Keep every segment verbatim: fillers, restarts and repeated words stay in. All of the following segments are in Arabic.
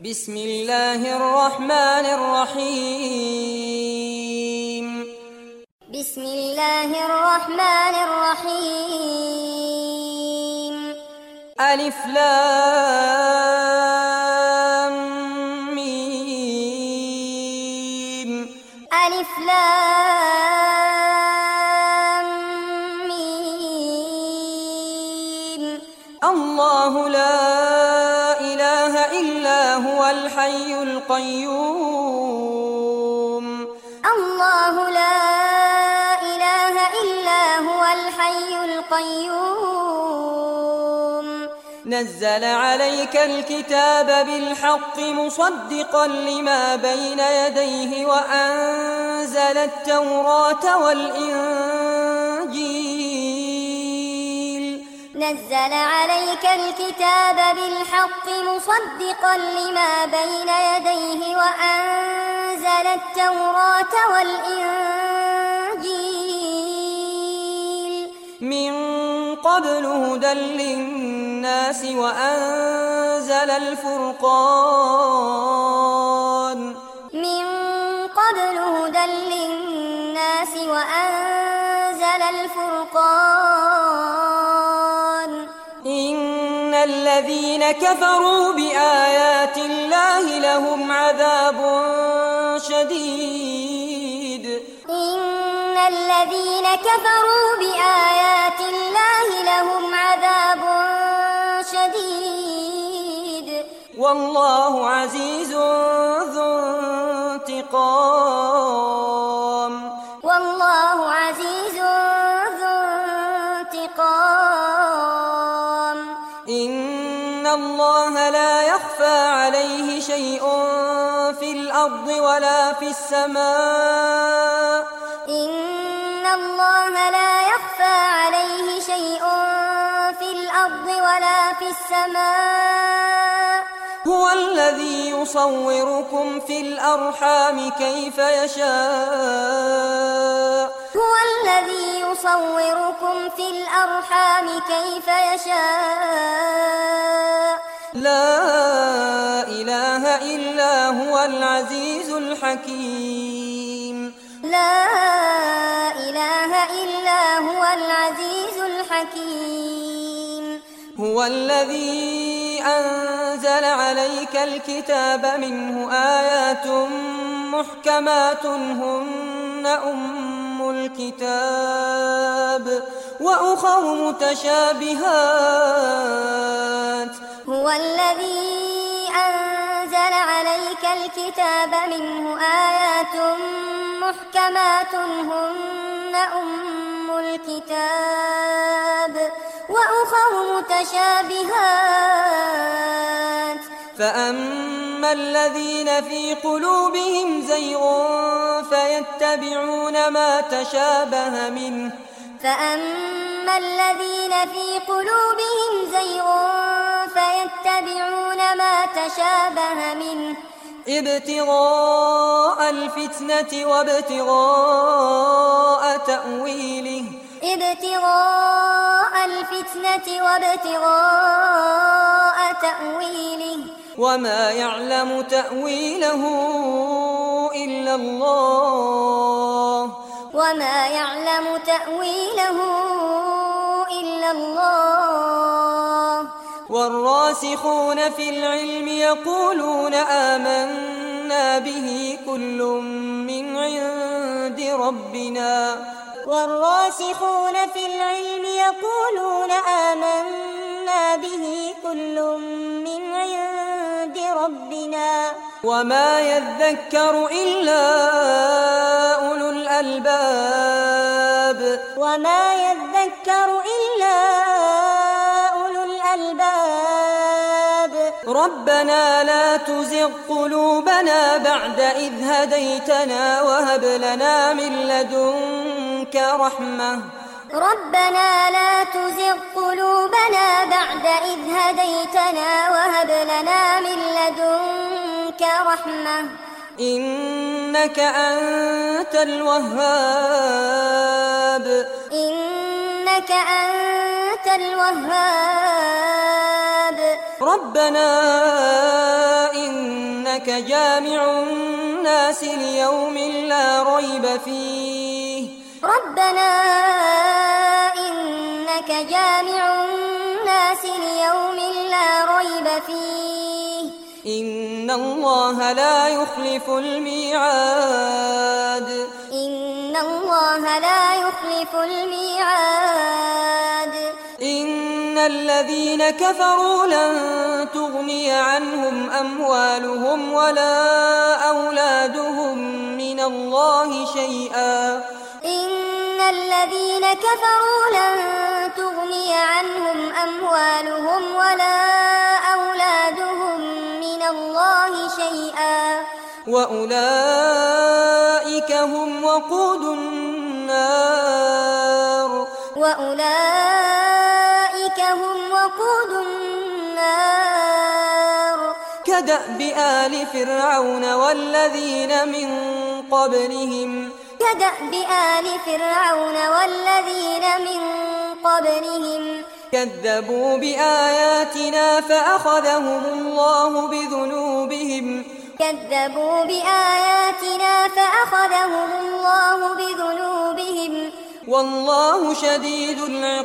بسم الله الرحمن الرحيم بسم الله الرحمن الرحيم ألف لام ميم ألف لام ميم الله لا إله إلا هو الحي القيوم الله لا إله إلا هو الحي القيوم نزل عليك الكتاب بالحق مصدقا لما بين يديه وأنزل التوراة والإنجيل نزل عليك الكتاب بالحق مصدقا لما بين يديه وأنزل التوراة والإنجيل من قبل هدى للناس وأنزل الفرقان من قبل هدى للناس وأنزل الفرقان إن الذين كفروا بآيات الله لهم عذاب شديد إن الذين كفروا بآيات الله لهم عذاب شديد والله عزيز ذو انتقام والله عزيز ذو انتقام إن الله لا يخفى عليه شيء في الأرض ولا في السماء إن الله لا يخفى عليه شيء في الأرض ولا في السماء هو الذي يصوركم في الأرحام كيف يشاء هو الذي يصوركم في الأرحام كيف يشاء لا إله إلا هو العزيز الحكيم لا إله إلا هو العزيز الحكيم هو الذي أنزل عليك الكتاب منه آيات محكمات هن أم الكتاب وأخر متشابهات هو الذي أنزل عليك الكتاب منه آيات محكمات هن أم الكتاب وأخر متشابهات فأما الذين في قلوبهم زيغ فيتبعون ما تشابه منه فأما الذين في قلوبهم زيغ فيتبعون ما تشابه منه ابتغاء الفتنة وابتغاء تأويله ابتغاء الفتنة وابتغاء تأويله وما يعلم تأويله إلا الله وما يعلم تأويله إلا الله والراسخون في العلم يقولون آمنا به كل من عند ربنا والراسخون في العلم يقولون آمنا به كل من عند ربنا وما يذكر إلا أولو الألباب وما يذكر إلا أولو الألباب ربنا لا تزغ قلوبنا بعد إذ هديتنا وهب لنا من لدنك رحمة ربنا لا تزغ قلوبنا بعد إذ هديتنا وهب لنا من لدنك رحمة إنك أنت الوهاب إنك أنت الوهاب ربنا إن إنك جامع الناس ليوم لا ريب فيه ربنا إنك جامع الناس ليوم لا ريب فيه إن الله لا يخلف الميعاد إن الله لا يخلف الميعاد إن الذين كفروا لن تغني عنهم أموالهم ولا أولادهم من الله شيئا إن الذين كفروا لن تغني عنهم أموالهم ولا أولادهم من الله شيئا وأولئك هم وقود النار وأولئك هم وقود النار كدأب آل فرعون والذين من قبلهم كدأب آل فرعون والذين من قبلهم كذبوا بآياتنا فأخذهم الله بذنوبهم كذبوا بآياتنا فأخذهم الله بذنوبهم والله شديد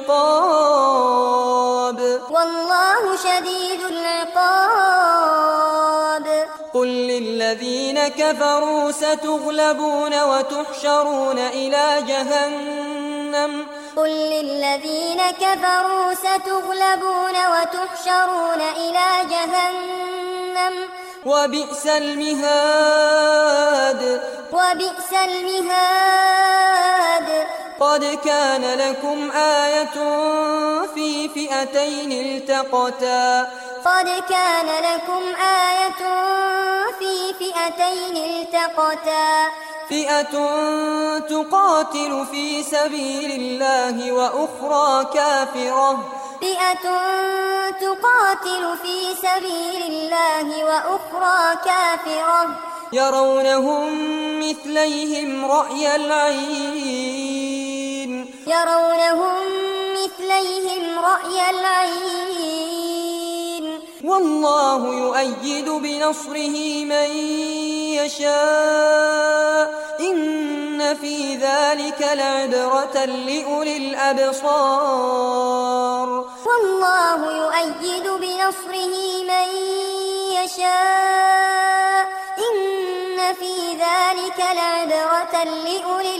العقاب والله شديد العقاب قل للذين كفروا ستغلبون وتحشرون إلى جهنم قل للذين كفروا ستغلبون وتحشرون إلى جهنم وبئس المهاد وبئس المهاد قد كان لكم آية في فئتين التقتا قد كان لكم آية في فئتين التقتا فئة تقاتل في سبيل الله وأخرى كافرة فئة تقاتل في سبيل الله وأخرى كافرة يرونهم مثليهم رأي العين يرونهم مثليهم رأي العين والله يؤيد بنصره من يشاء إن في ذلك لعبرة لأولي الأبصار والله يؤيد بنصره من يشاء إن في ذلك لعبرة لأولي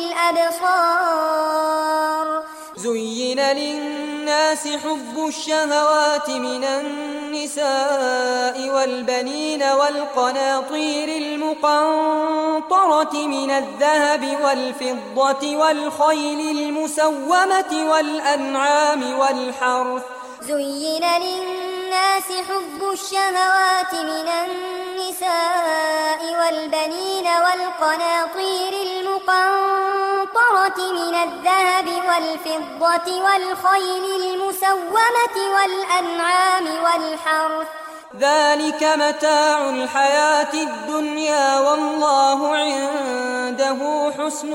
الأبصار زين للناس حب الشهوات من النساء والبنين والقناطير المقنطرة من الذهب والفضة والخيل المسومة والأنعام والحرث زين للناس حب الشهوات من النساء والبنين والقناطير المقنطرة من الذهب والفضة والخيل المسومة والأنعام والحرث ذلك متاع الحياة الدنيا والله عنده حسن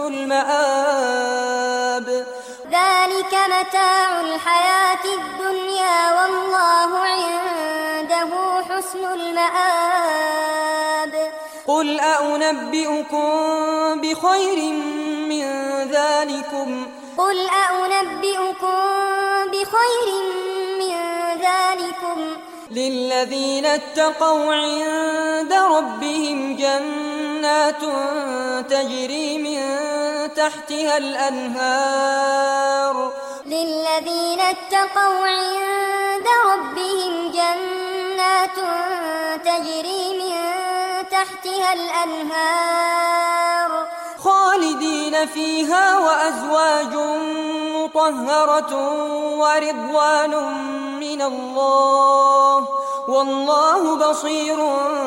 المآب ذلك متاع الحياة الدنيا والله عنده حسن المآب قل أنبئكم بخير من ذلكم قل أنبئكم بخير من ذلكم للذين اتقوا عند ربهم جنات تجري من تحتها الأنهار للذين اتقوا عند ربهم جنات تجري من تحتها الأنهار خالدين فيها وأزواج مطهرة ورضوان من الله والله بصير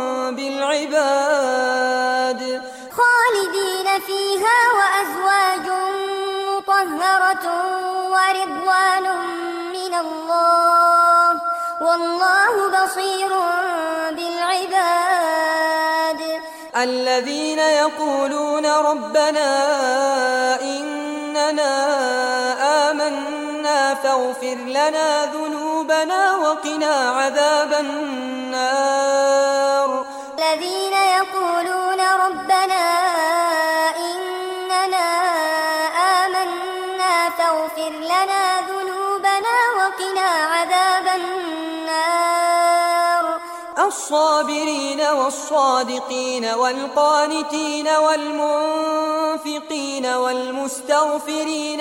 بالعباد خالدين فيها وأزواج مطهرة ورضوان من الله والله بصير بالعباد الذين يقولون ربنا إننا آمنا فاغفر لنا ذنوبنا وقنا عذاب النار الذين الصابرين والصادقين والقانتين والمنفقين والمستغفرين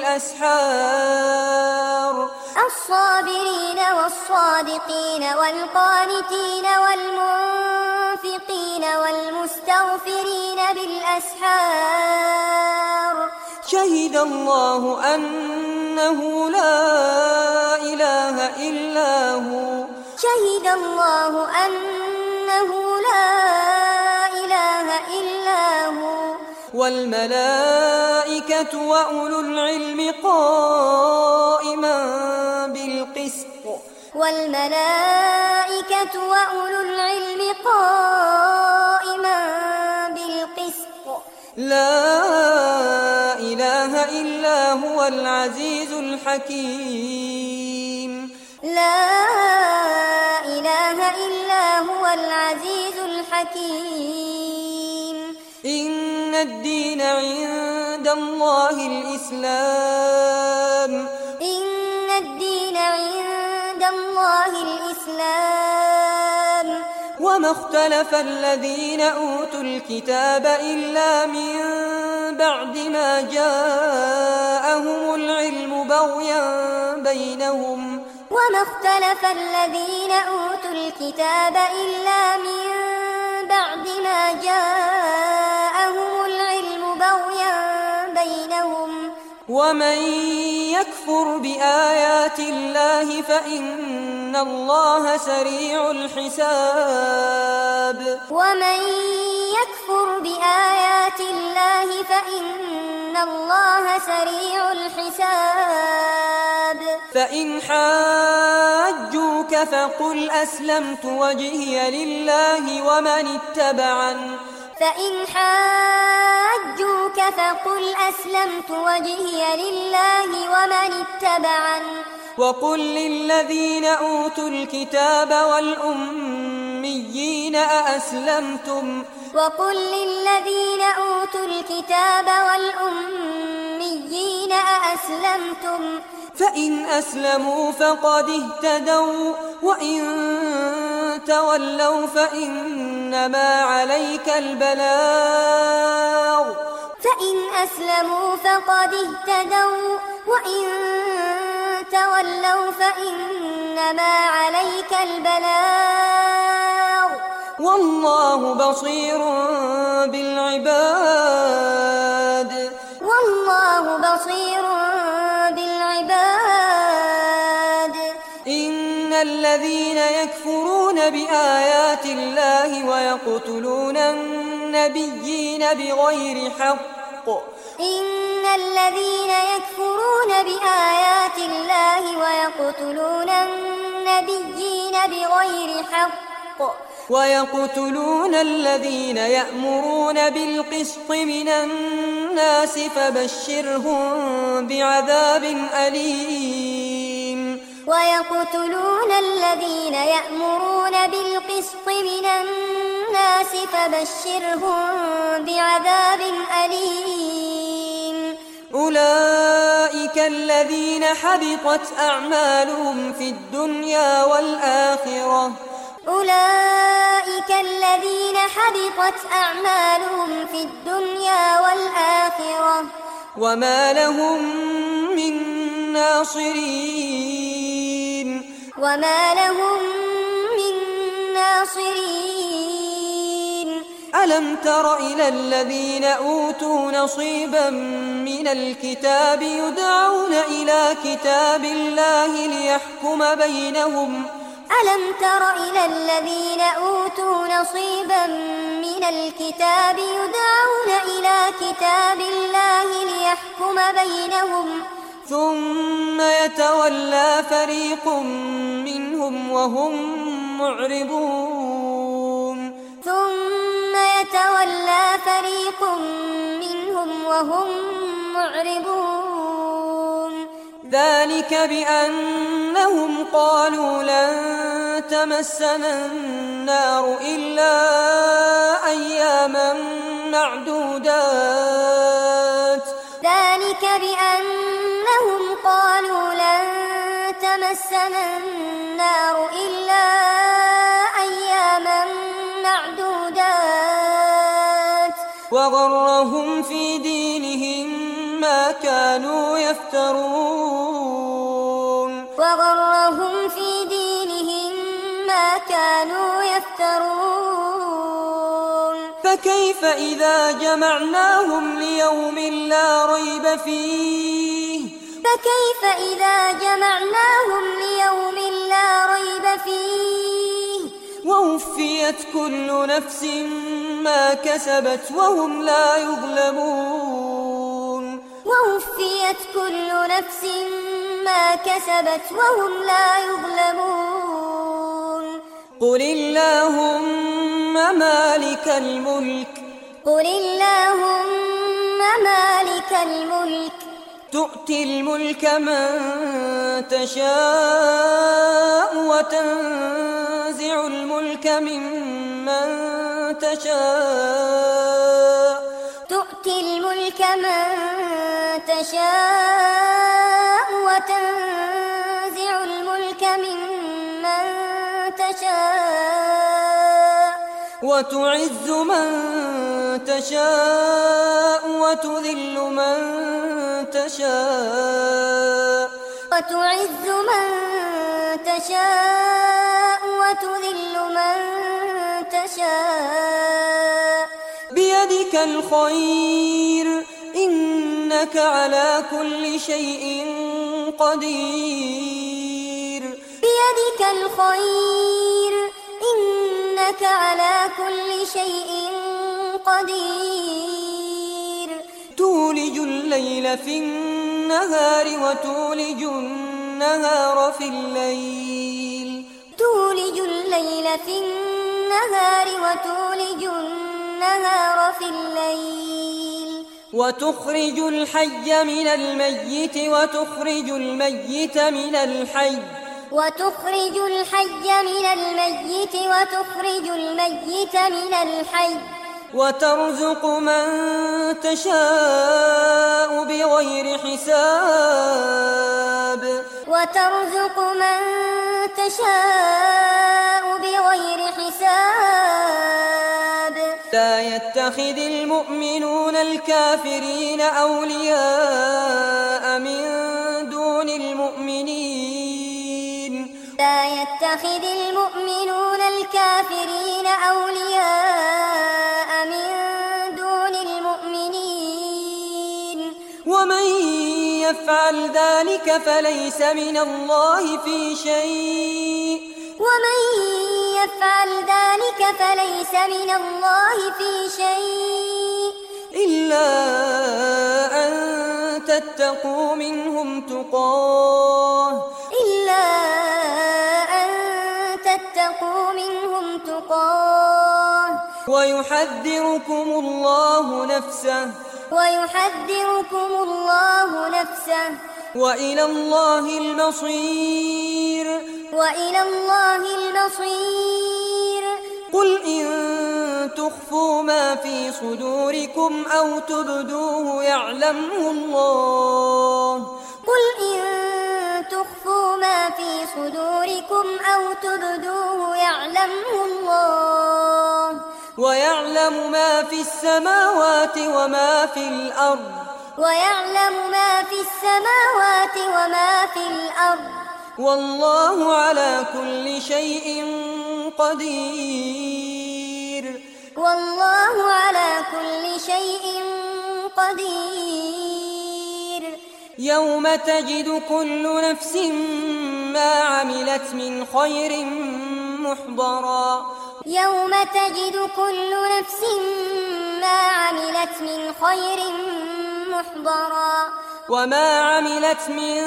بالأسحار الصابرين والصادقين والقانتين والمنفقين والمستغفرين بالأسحار شهد الله أنه لا إله إلا هو شهد الله أنه لا إله إلا هو والملائكة وأولو العلم قائما بالقسط والملائكة وأولو العلم قائما بالقسط لا إله إلا هو العزيز الحكيم لا إله إلا هو العزيز الحكيم إن الدين عند الله الإسلام إن الدين عند الله الإسلام وما اختلف الذين أوتوا الكتاب إلا من بعد ما جاءهم العلم بغيا بينهم وما اختلف الذين أوتوا الكتاب إلا من بعد ما جاءهم العلم بغيا بينهم ومن يكفر بآيات الله فإن الله سريع الحساب ومن يكفر بآيات الله فإن الله سريع الحساب فإن حاجوك فقل أسلمت وجهي لله ومن اتبعن فإن حاجوك فقل أسلمت وجهي لله ومن اتبعن وقل للذين أوتوا الكتاب والأميين أأسلمتم وقل للذين أوتوا الكتاب والأميين أأسلمتم فإن أسلموا فقد اهتدوا وإن تولوا فإنما عليك البلاغ فإن أسلموا فقد اهتدوا وإن تولوا فإنما عليك البلاغ والله بصير بالعباد والله بصير بالعباد إن الذين يكفرون بآيات الله ويقتلون النبيين بغير حق إن الذين يكفرون بآيات الله ويقتلون النبيين بغير حق ويقتلون الذين يأمرون بالقسط من الناس فبشرهم بعذاب أليم ويقتلون الذين يأمرون بالقسط من الناس فبشرهم بعذاب أليم أولئك الذين حبطت أعمالهم في الدنيا والآخرة أولئك الذين حبطت أعمالهم في الدنيا والآخرة وما لهم من ناصرين وما لهم من ناصرين ألم تر إلى الذين أوتوا نصيبا من الكتاب يدعون إلى كتاب الله ليحكم بينهم ألم تر إلى الذين أوتوا نصيبا من الكتاب يدعون إلى كتاب الله ليحكم بينهم ثم يتولى فريق منهم وهم معرضون ثم يتولى فريق منهم وهم معرضون ذلك بأنهم قالوا لن تمسنا النار إلا أياما معدودات ذلك بأنهم قالوا لن تمسنا النار إلا أياما وغرهم في دينهم ما كانوا يفترون وغرهم في دينهم ما كانوا يفترون فكيف إذا جمعناهم ليوم لا ريب فيه فكيف إذا جمعناهم ليوم لا ريب فيه ووفيت كل نفس ما كسبت وهم لا يظلمون ووفيت كل نفس ما كسبت وهم لا يظلمون قل اللهم مالك الملك قل اللهم مالك الملك تؤتي الملك من تشاء وتنزع الملك ممن تشاء تؤتي الملك من تشاء وتنزع الملك ممن تشاء وتعز من تشاء وتذل من تشاء وتعز من تشاء وتذل من تشاء بيدك الخير إنك على كل شيء قدير بيدك الخير إنك على كل شيء قدير تولج الليل في النهار وتولج النهار في الليل تولج الليل في النهار وتولج النهار في الليل وتخرج الحي من الميت وتخرج الميت من الحي وتخرج الحي من الميت وتخرج الميت من الحي وترزق من تشاء بغير حساب وترزق من تشاء بغير حساب لا يتخذ المؤمنون الكافرين أولياء من دون المؤمنين لا يتخذ المؤمنون الكافرين أولياء من دون المؤمنين ومن يفعل ذلك فليس من الله في شيء ومن يفعل ذلك فليس من الله في شيء إلا أن تتقوا منهم تقاه إلا أن تتقوا منهم تقاه ويحذركم الله نفسه ويحذركم الله نفسه وإلى الله المصير وإلى الله المصير قل إن تخفوا ما في صدوركم أو تبدوه يعلمه الله قل إن تخفوا ما في صدوركم أو تبدوه يعلمه الله ويعلم ما في السماوات وما في الأرض ويعلم ما في السماوات وما في الأرض والله على كل شيء قدير والله على كل شيء قدير يوم تجد كل نفس ما عملت من خير محضرا يوم تجد كل نفس ما عملت من خير محضرا وما عملت من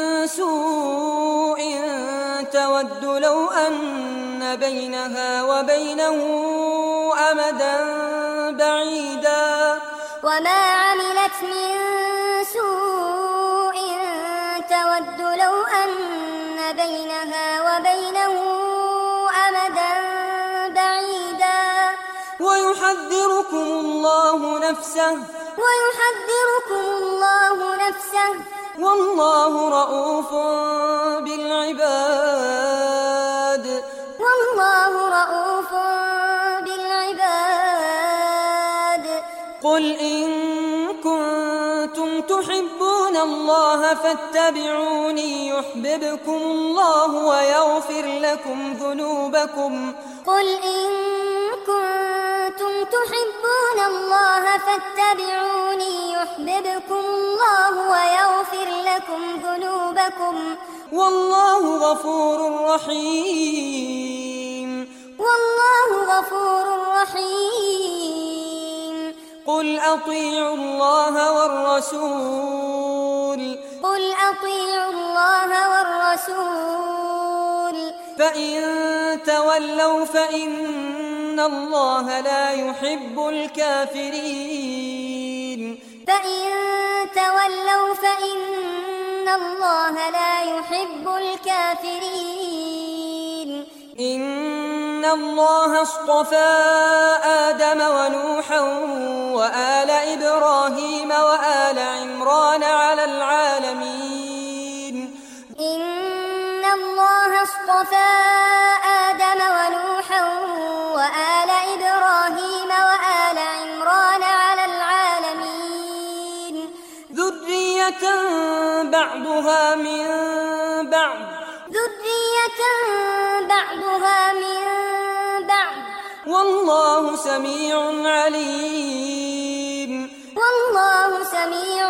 سوء تود لو أن بينها وبينه أمدا بعيدا وما عملت من سوء تود لو أن بينها وبينه أمدا بعيدا ويحذركم الله نفسه ويحذركم الله نفسه والله رؤوف بالعباد والله رؤوف بالعباد قل إن كنتم تحبون الله فاتبعوني يحببكم الله ويغفر لكم ذنوبكم قل إن كنتم تحبون الله فاتبعوني يحببكم الله ويغفر لكم ذنوبكم والله غفور رحيم والله غفور رحيم قل أطيعوا الله والرسول قل أطيعوا الله والرسول فإن تولوا فإن الله لا يحب الكافرين فإن تولوا فإن الله لا يحب الكافرين إن الله اصطفى آدم ونوحا وآل إبراهيم وآل عمران على العالمين إن الله اصطفى آدم ونوحا وآل إبراهيم وآل عمران على العالمين ذرية بعضها من بعض ذرية بعضها من بعض والله سميع عليم والله سميع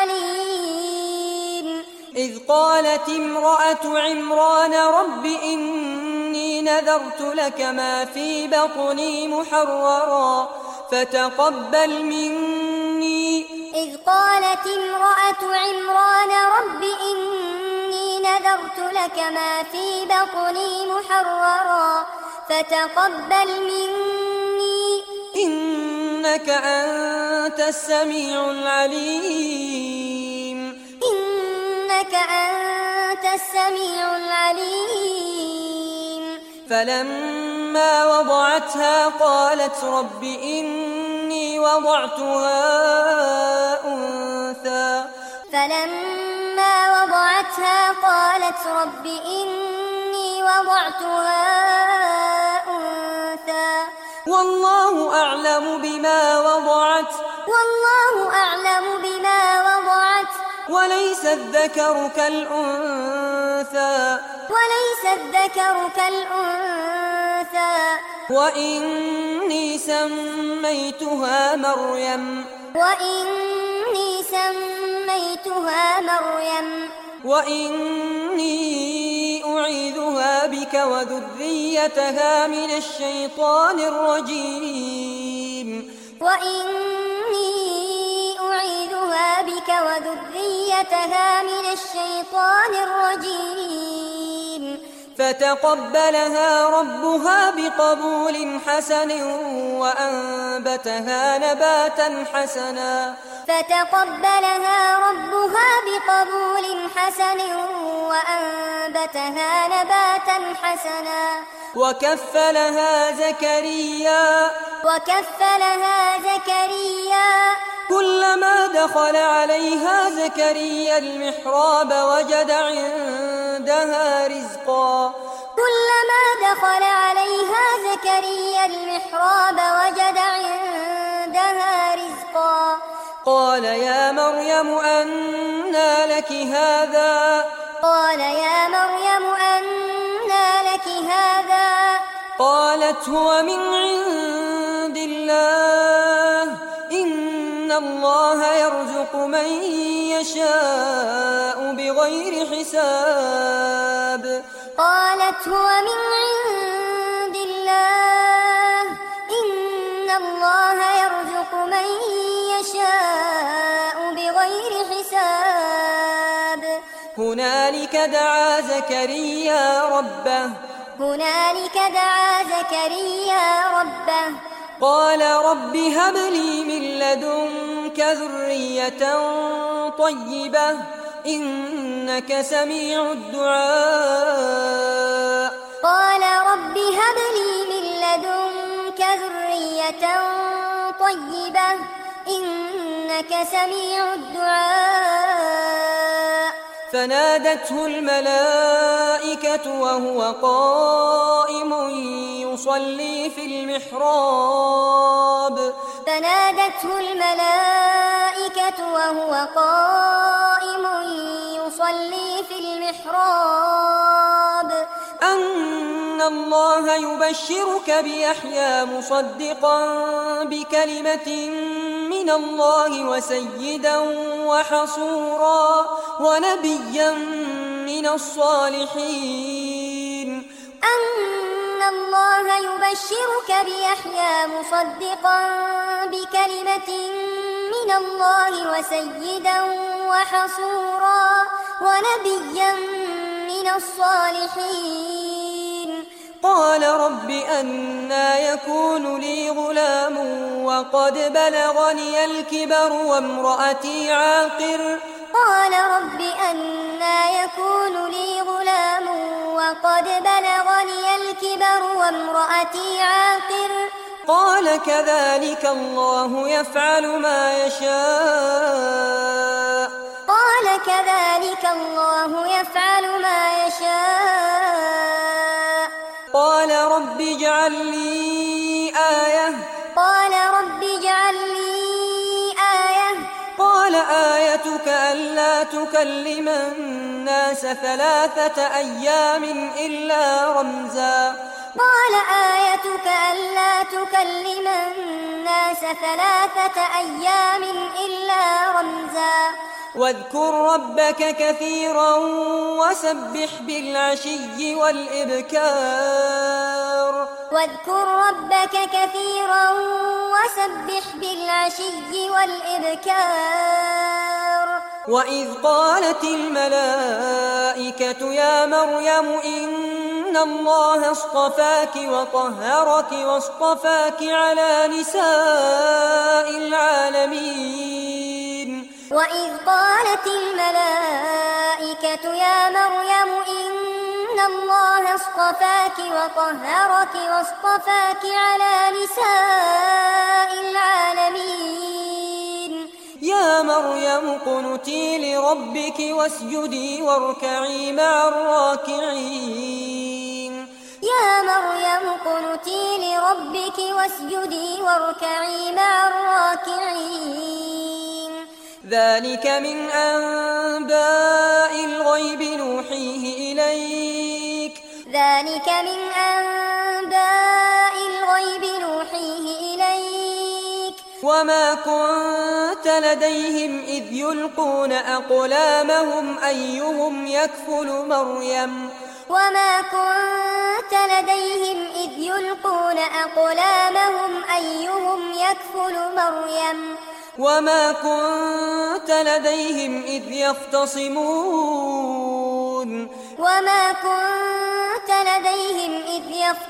عليم إذ قالت امرأة عمران رب إني نذرت لك ما في بطني محررا فتقبل مني إذ قالت امرأة عمران رب إني نذرت لك ما في بطني محررا فتقبل مني إنك أنت السميع العليم إنك أنت السميع العليم فلما وضعتها قالت رب إني وضعتها أنثى فلما وضعتها قالت رب إني وضعتها أنثى والله أعلم بما وضعت والله أعلم بما وضعت وليس الذكر كالأنثى وليس الذكر كالأنثى وإني سميتها مريم وإني سميتها مريم وإني أعيذها بك وذريتها من الشيطان الرجيم وإني أعيذها بك وذريتها من الشيطان الرجيم فتقبلها ربها بقبول حسن وأنبتها نباتا حسنا فتقبلها ربها بقبول حسن وأنبتها نباتا حسنا وكفلها زكريا وكفلها زكريا كلما دخل عليها زكريا المحراب وجد عندها رزقا كلما دخل عليها زكريا المحراب وجد عندها رزقا قال يا مريم أنى لك هذا قال يا مريم أنى لك هذا قالت هو من عند الله إن الله يرزق من يشاء بغير حساب قالت هو من عند الله إن الله يرزق من يشاء بغير حساب هنالك دعا زكريا ربه هنالك دعا زكريا ربه قال رب هب لي من لدنك ذرية طيبة إنك سميع الدعاء قال رب هب لي من لدنك ذرية طيبة إنك سميع الدعاء فنادته الملائكة وهو قائم يصلي في المحراب فنادته الملائكة وهو قائم يصلي في المحراب أن الله يبشرك بيحيى مصدقا بكلمة من الله وسيدا وحصورا ونبيا من الصالحين. أن الله يبشرك بيحيى مصدقا بكلمة من الله وسيدا وحصورا ونبيا من الصالحين. قال رب أنى يكون لي غلام وقد بلغني الكبر وامرأتي عاقر قال رب أنى يكون لي غلام وقد بلغني الكبر وامرأتي عاقر قال كذلك الله يفعل ما يشاء قال كذلك الله يفعل ما يشاء. قال رب اجعل لي آية قال رب اجعل لي آية قال آيتك ألا تكلم الناس ثلاثة أيام إلا رمزا قال آيتك ألا تكلم الناس ثلاثة أيام إلا رمزا واذكر ربك كثيرا وسبح بالعشي والإبكار واذكر ربك كثيرا وسبح بالعشي والإبكار. وإذ قالت الملائكة يا مريم إن الله اصطفاك وطهرك واصطفاك على نساء العالمين. وإذ قالت الملائكة يا مريم إن الله اصطفاك وطهرك واصطفاك على نساء العالمين. يا مريم اقنتي لربك واسجدي واركعي مع الراكعين. يا مريم اقنتي لربك واسجدي واركعي مع الراكعين. ذلك من أنباء الغيب نوحيه إليك ذلك من أنباء الغيب نوحيه إليك. وما كنت لديهم إذ يلقون أقلامهم أيهم يكفل مريم وما كنت لديهم إذ يلقون أقلامهم أيهم يكفل مريم وما كنت لديهم إذ يختصمون وما كنت لديهم إذ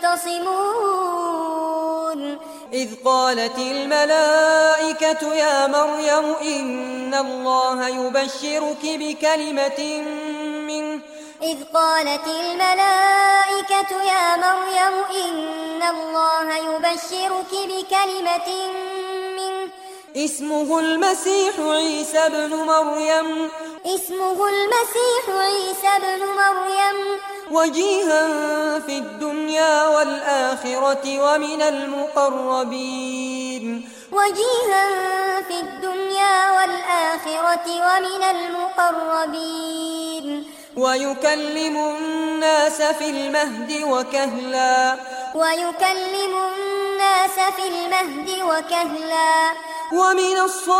يختصمون إذ قالت الملائكة يا مريم إن الله يبشرك بكلمة منه إذ قالت الملائكة يا مريم إن الله يبشرك بكلمة منه اسمه المسيح عيسى ابن مريم اسمه المسيح عيسى ابن مريم وجيها في الدنيا والآخرة ومن المقربين وجيها في الدنيا والآخرة ومن المقربين ويكلم الناس في المهد وكهلا ويكلم الناس في المهد وكهلا ومن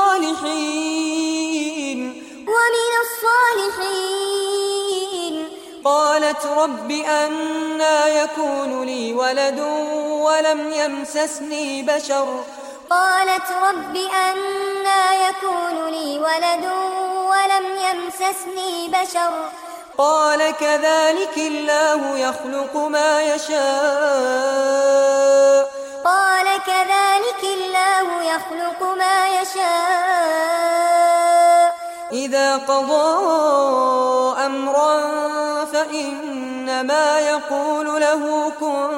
الصالحين ومن الصالحين. قالت رب أنى يكون لي ولد ولم يمسسني بشر قالت رب أنى يكون لي ولد ولم يمسسني بشر قال كذلك الله يخلق ما يشاء قال كذلك الله يخلق ما يشاء. إذا قضى أمرا فإنما يقول له كن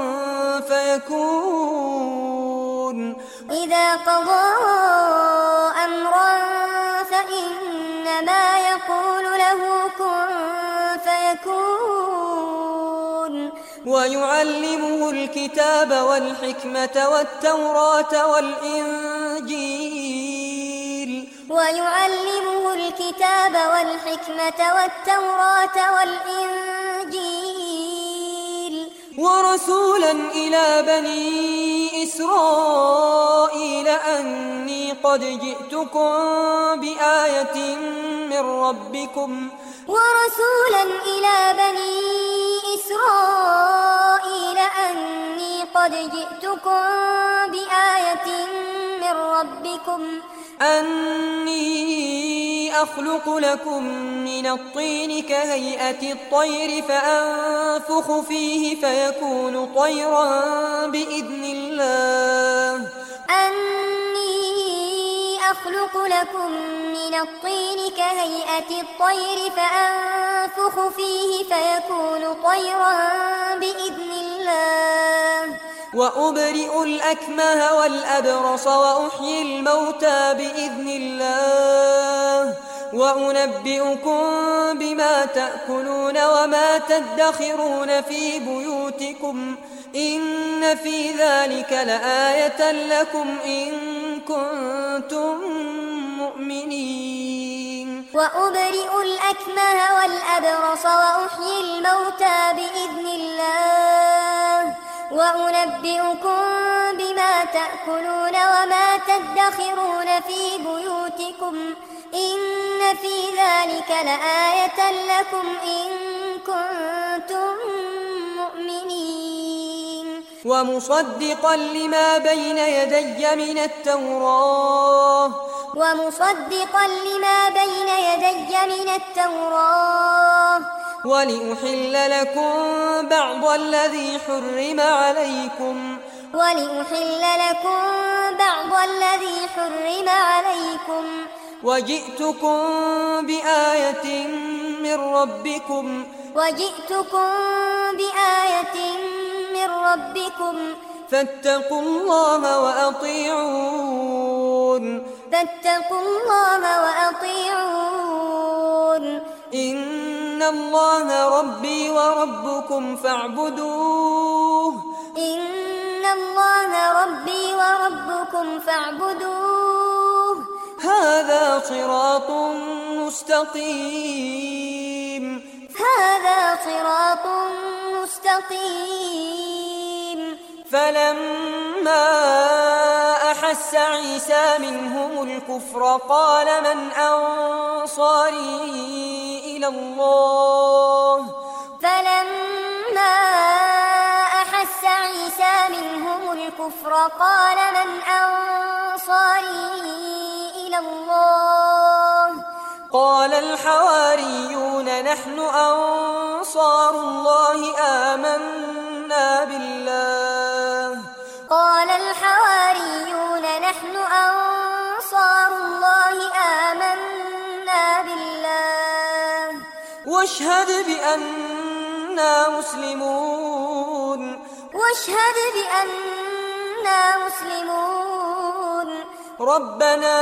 فيكون إذا قضى أمرا فإنما يقول له كن فيكون. ويعلم ويعلمه الكتاب والحكمة والتوراة والإنجيل ويعلمه الكتاب والحكمة والتوراة والإنجيل ورسولا إلى بني إسرائيل أني قد جئتكم بآية من ربكم ورسولا إلى بني إسرائيل أني قد جئتكم بآية من ربكم أني أخلق لكم من الطين كهيئة الطير فأنفخ فيه فيكون طيرا بإذن الله أني أخلق لكم من الطين كهيئة الطير فأنفخ فيه فيكون طيرا بإذن الله وأبرئ الأكمه والأبرص وأحيي الموتى بإذن الله وأنبئكم بما تأكلون وما تدخرون في بيوتكم إن في ذلك لآية لكم إن كنتم مؤمنين وأبرئ الأكمه والأبرص وأحيي الموتى بإذن الله وأنبئكم بما تأكلون وما تدخرون في بيوتكم إن في ذلك لآية لكم إن كنتم مؤمنين ومصدقا لما بين يدي من التوراة ومصدقا لما بين يدي من التوراة ولأحل لكم بعض الذي حرم عليكم ولأحل لكم بعض الذي حرم عليكم وجئتكم بآية من ربكم وجئتكم بآية من ربكم فاتقوا الله وأطيعون فاتقوا الله وأطيعون إن الله ربي وربكم فاعبدوه إن الله ربي وربكم فاعبدوه هذا صراط مستقيم هذا صراط مستقيم فلما أحس عيسى منهم الكفر قال من أنصاري إلى الله فلما أحس عيسى منهم الكفر قال من أنصاري إلى الله قال الحواريون نحن أنصار الله آمنا بالله قال الحواريون نحن أنصار الله آمنا بالله واشهد بأننا مسلمون واشهد بأننا مسلمون ربنا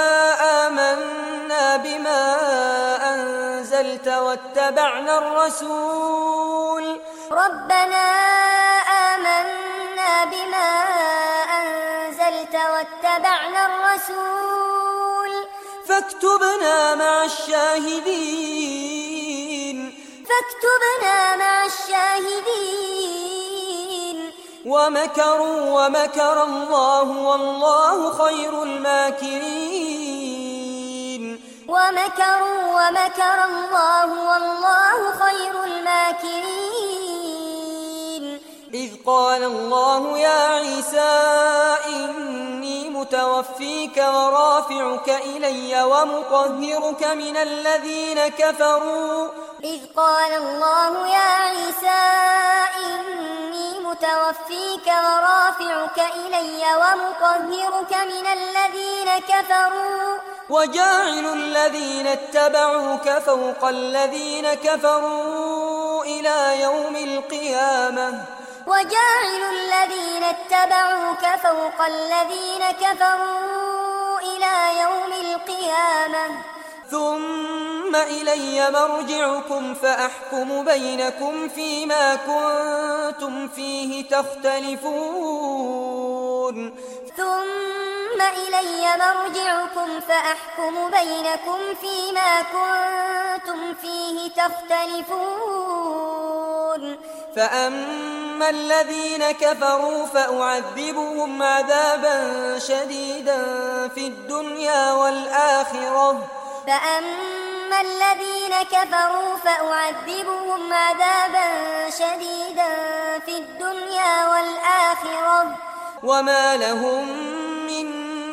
آمنا بما أنزلت واتبعنا الرسول ربنا آمنا بما أنزلت واتبعنا الرسول فاكتبنا مع الشاهدين فاكتبنا مع الشاهدين ومكروا ومكر الله والله خير الماكرين ومكروا ومكر الله والله خير الماكرين إذ قال الله يا عيسى إني متوفيك ورافعك إلي ومطهرك من الذين كفروا إذ قال الله يا عيسى إني متوفيك ورافعك إلي ومطهرك من الذين كفروا وجاعل الذين اتبعوك فوق الذين كفروا إلى يوم القيامة وجاعل الذين اتبعوك فوق الذين كفروا إلى يوم القيامة ثم إلي مرجعكم فأحكم بينكم فيما كنتم فيه تختلفون ثم إلي مرجعكم فأحكم بينكم فيما كنتم فيه تختلفون فأما الذين كفروا فأعذبهم عذابا شديدا في الدنيا والآخرة فأما الذين كفروا فأعذبهم عذابا شديدا في الدنيا والآخرة وما لهم من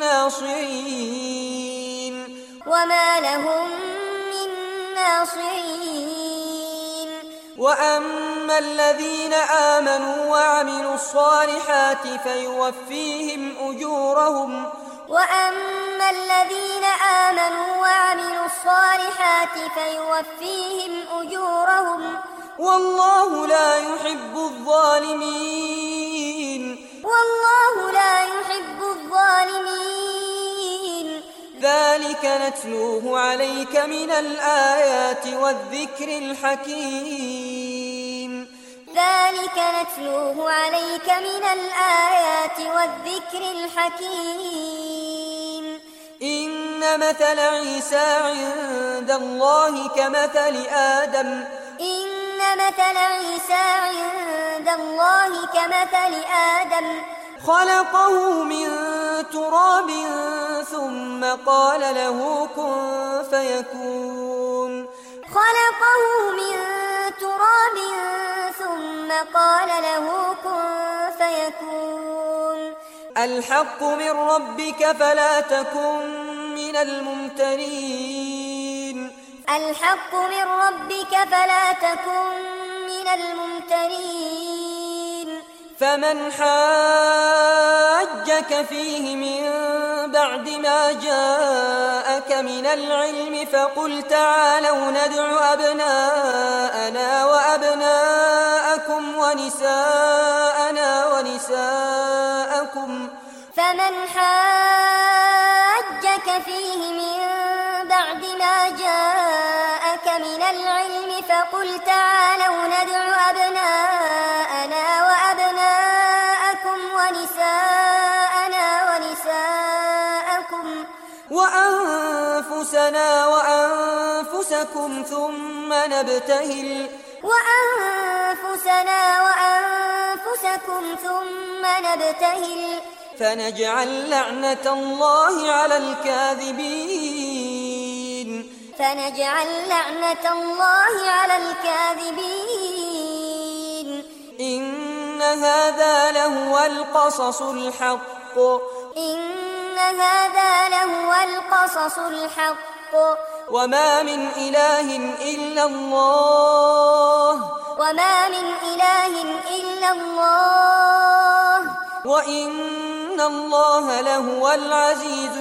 ناصرين وما لهم من ناصرين وأما الذين آمنوا وعملوا الصالحات فيوفيهم أجورهم وأما الذين آمنوا وعملوا الصالحات فيوفيهم أجورهم والله لا يحب الظالمين والله لا يحب الظالمين ذلك نتلوه عليك من الآيات والذكر الحكيم ذلك نتلوه عليك من الآيات والذكر الحكيم إن مثل عيسى عند الله كمثل آدم إن مثل عيسى عند الله كمثل آدم خلقه من تراب ثم قال له كن فيكون خلقه من تراب ثم قال له كن فيكون الحق من ربك فلا تكن من الممترين الحق من ربك فلا تكن من الممترين فمن حاجك فيه من بعد ما جاءك من العلم فقل تعالوا ندع أبناءنا وأبناءكم ونساءنا ونساءكم فمن حاجك فيه من بعد ما جاءك من العلم فقل تعالوا ندع أبناءنا وأبناءكم ونساءنا ونساءكم وأنفسنا وأنفسكم ثم نبتهل وأنفسنا وأنفسكم ثم نبتهل فنجعل لعنة الله على الكاذبين فنجعل لعنة الله على الكاذبين إن هذا لهو القصص الحق إن هذا لهو القصص الحق وما من إله إلا الله وما من إله إلا الله وإن الله لهو العزيز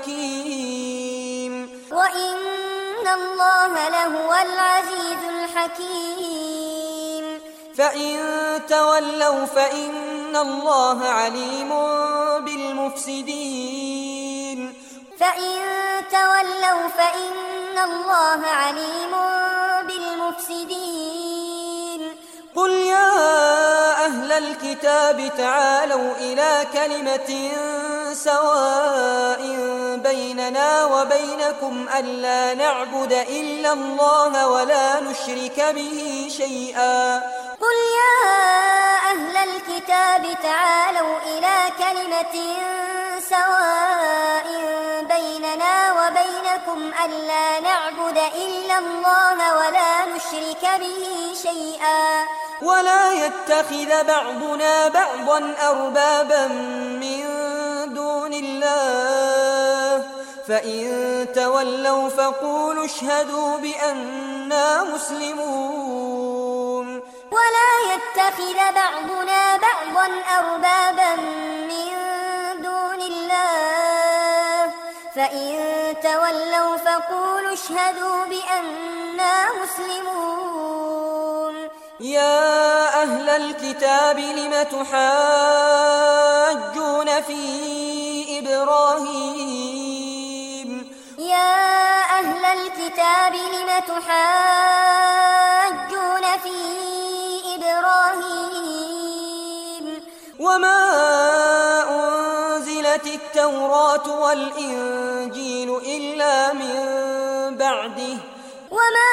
الحكيم وإن الله لهو العزيز الحكيم فإن تولوا فإن الله عليم بالمفسدين فإن تولوا فإن الله عليم بالمفسدين قل يا أهل الكتاب تعالوا إلى كلمة سواء بيننا وبينكم ألا نعبد إلا الله ولا نشرك به شيئا قل يا أهل الكتاب تعالوا إلى كلمة سواء بيننا وبينكم ألا نعبد إلا الله ولا نشرك به شيئا ولا يتخذ بعضنا بعضا أربابا من دون الله فإن تولوا فقولوا اشهدوا بأننا مسلمون ولا يتخذ بعضنا بعضا أربابا من دون الله فإن تولوا فقولوا اشهدوا بأننا مسلمون يا أهل الكتاب لم تحاجون في إبراهيم يا أهل الكتاب لم تحاجون في إبراهيم وما أنزلت التوراة والإنجيل إلا من بعده وما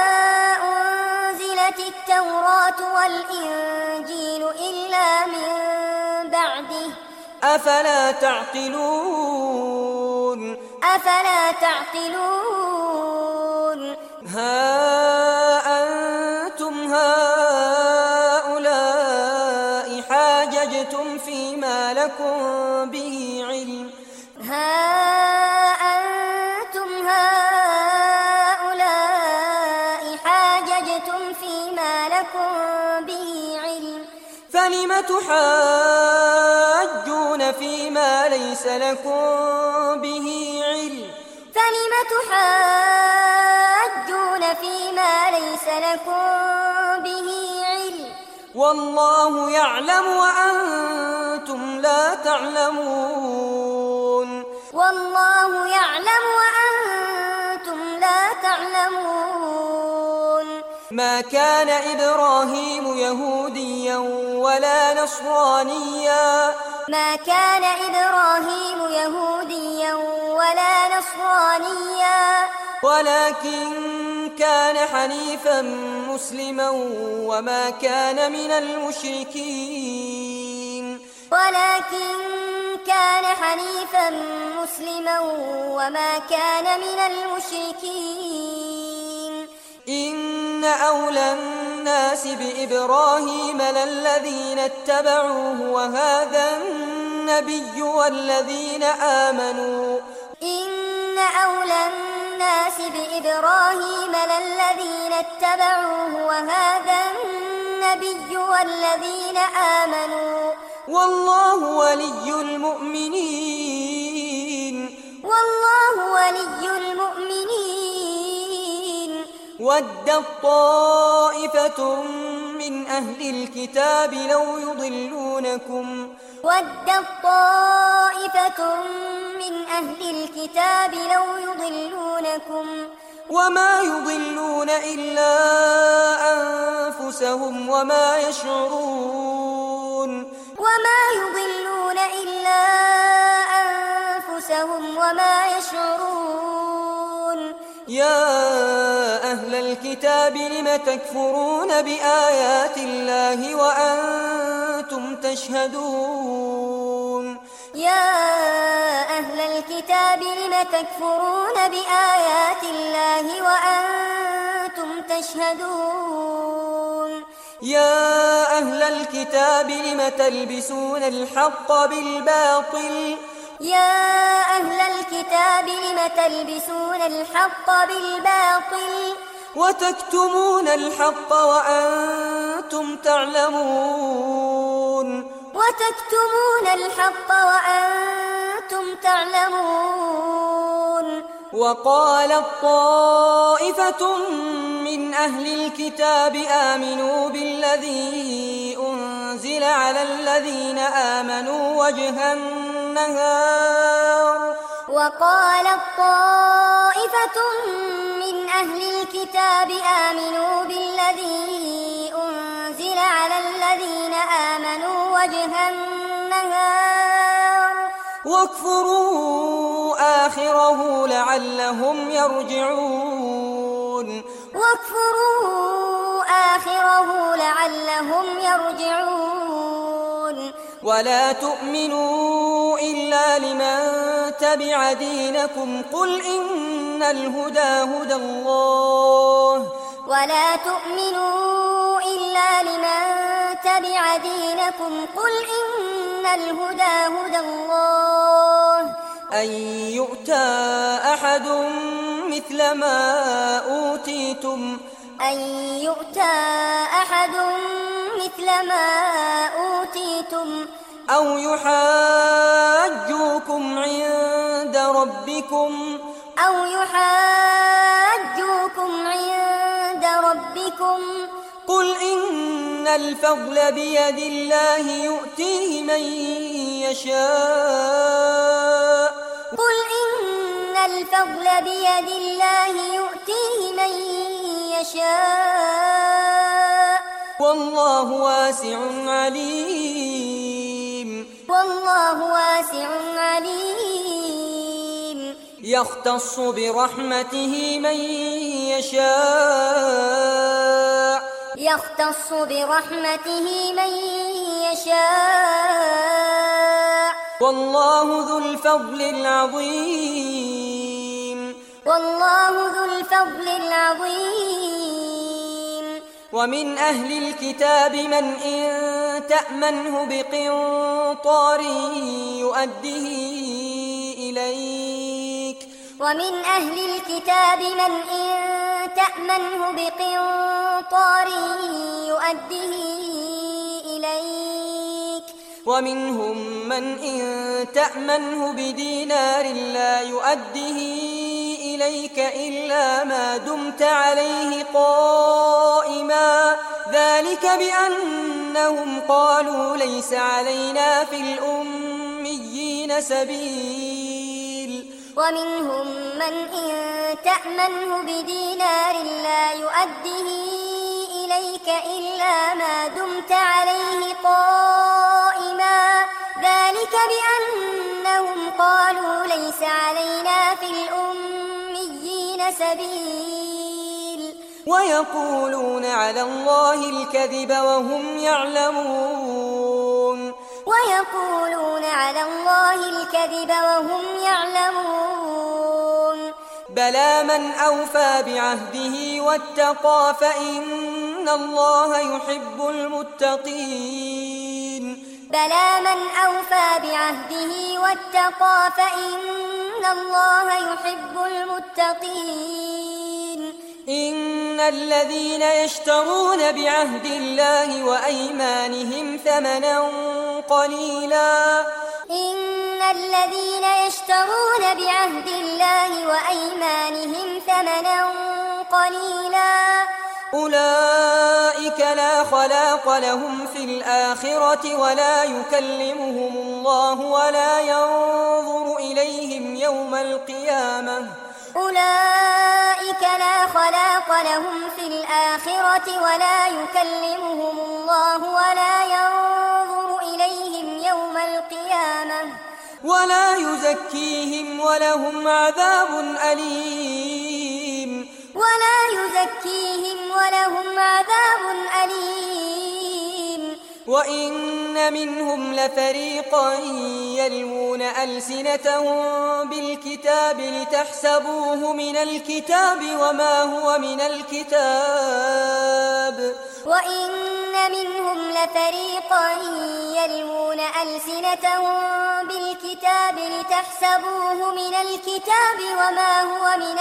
أنزلت التوراة والإنجيل إلا من بعده أفلا تعقلون أفلا تعقلون ها أنتم هؤلاء حاججتم فيما لكم به علم ها أنتم هؤلاء حاججتم فيما لكم به علم فلم تحاجون فيما ليس لكم به علم فلم تحاجون فيما ليس لكم به علم والله يعلم وأنتم لا تعلمون والله يعلم وأنتم لا تعلمون ما كان إبراهيم يهوديا ولا نصرانيا ما كان إبراهيم يهوديا ولا نصرانيا ولكن كان حنيفا مسلما وما كان من المشركين ولكن كان حنيفا مسلما وما كان من المشركين إن أولى الناس بإبراهيم للذين اتبعوه وهذا النبي والذين آمنوا إن أولى الناس بإبراهيم للذين اتبعوه وهذا النبي والذين آمنوا والله ولي المؤمنين والله ولي المؤمنين ودت طائفة من أهل الكتاب لو يضلونكم ودت طائفة من أهل الكتاب لو يضلونكم وما يضلون إلا أنفسهم وما يشعرون وما يضلون إلا أنفسهم وما يشعرون يا أهل الكتاب لم تكفرون بآيات الله وأنتم تشهدون يا أهل الكتاب لم تكفرون بآيات الله وأنتم تشهدون يا أهل الكتاب لم تلبسون الحق بالباطل يا أهل الكتاب لم تلبسون الحق بالباطل وتكتمون الحق وأنتم تعلمون وتكتمون الحق وأنتم تعلمون وقالت طائفة من أهل الكتاب آمنوا بالذي أنزل على الذين آمنوا وجه النهار وقالت طائفة من أهل الكتاب آمنوا بالذي أنزل على الذين آمنوا وجه النهار واكفروا آخره لعلهم يرجعون واكفروا آخره لعلهم يرجعون ولا تؤمنوا إلا لمن تبع دينكم قل إن الهدى هدى الله ولا تؤمنوا إلا لمن تبع دينكم قل إن الهدى هدى الله أن يؤتى أحد مثل ما أوتيتم أن يؤتى أحد مثل ما أوتيتم أو يحاجوكم عند ربكم أو يحاجوكم عند ربكم قل إن الفضل بيد الله يؤتيه من يشاء قل إن الفضل بيد الله يؤتيه من يشاء والله واسع عليم والله واسع عليم يختص برحمته من يشاء يختص برحمته من يشاء والله ذو الفضل العظيم والله ذو الفضل العظيم ومن أهل الكتاب من إن تأمنه بقنطار يؤده إليك ومن أهل الكتاب من إن تأمنه بقنطار يؤده إليك ومنهم من إن تأمنه بدينار لا يؤده إليك إلا ما دمت عليه قائما ذلك بأنهم قالوا ليس علينا في الأميين سبيل ومنهم من إن تأمنه بدينار لا يؤده إليك إلا ما دمت عليه قائما ذلك بأنهم قالوا ليس علينا في الأميين سبيل ويقولون على الله الكذب وهم يعلمون ويقولون على الله الكذب وهم يعلمون بلى من أوفى بعهده واتقى فإن الله يحب المتقين بلى من أوفى بعهده واتقى فإن الله يحب المتقين إن الذين يشترون بعهد الله وأيمانهم ثمنا قليلا إن الذين يشترون بعهد الله وأيمانهم ثمنا قليلا أولئك لا خلاق لهم في الآخرة ولا يكلمهم الله ولا ينظر إليهم يوم القيامة أولئك لا خلاق لهم في الآخرة ولا يكلمهم الله ولا ينظر إليهم يوم القيامة ولا يزكيهم ولهم عذاب أليم ولا يزكيهم ولهم عذاب أليم وإن منهم لفريقا يلوون ألسنتهم بالكتاب لتحسبوه من الكتاب وما هو من الكتاب وإن منهم لفريقا يلوون ألسنتهم بالكتاب لتحسبوه من الكتاب وما هو من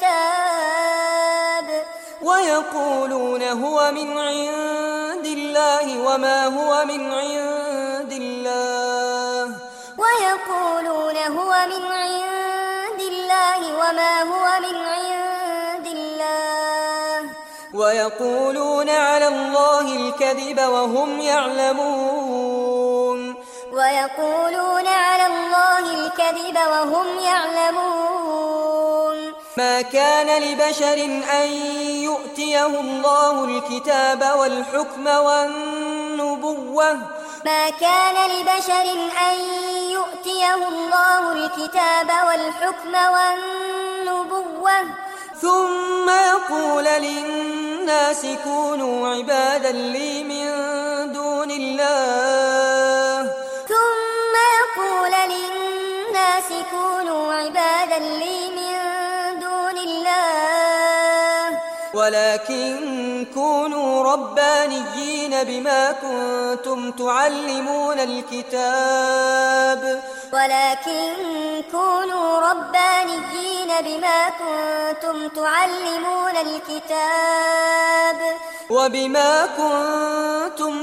الكتاب ويقولون هو من عند الله وما هو من عند الله ويقولون هو من عند الله وما هو من عند الله ويقولون على الله الكذب وهم يعلمون ويقولون على الله الكذب وهم يعلمون ما كان لبشر أن يؤتيه الله الكتاب والحكم والنبوة ما كان لبشر أن يؤتيه الله الكتاب والحكم والنبوة ثم يقول للناس كونوا عبادا لي من دون الله ثم يقول للناس كونوا عبادا لي من دون الله ولكن كونوا ربانيين بما كنتم تعلمون الكتاب ولكن كونوا ربانيين بما كنتم تعلمون الكتاب وبما كنتم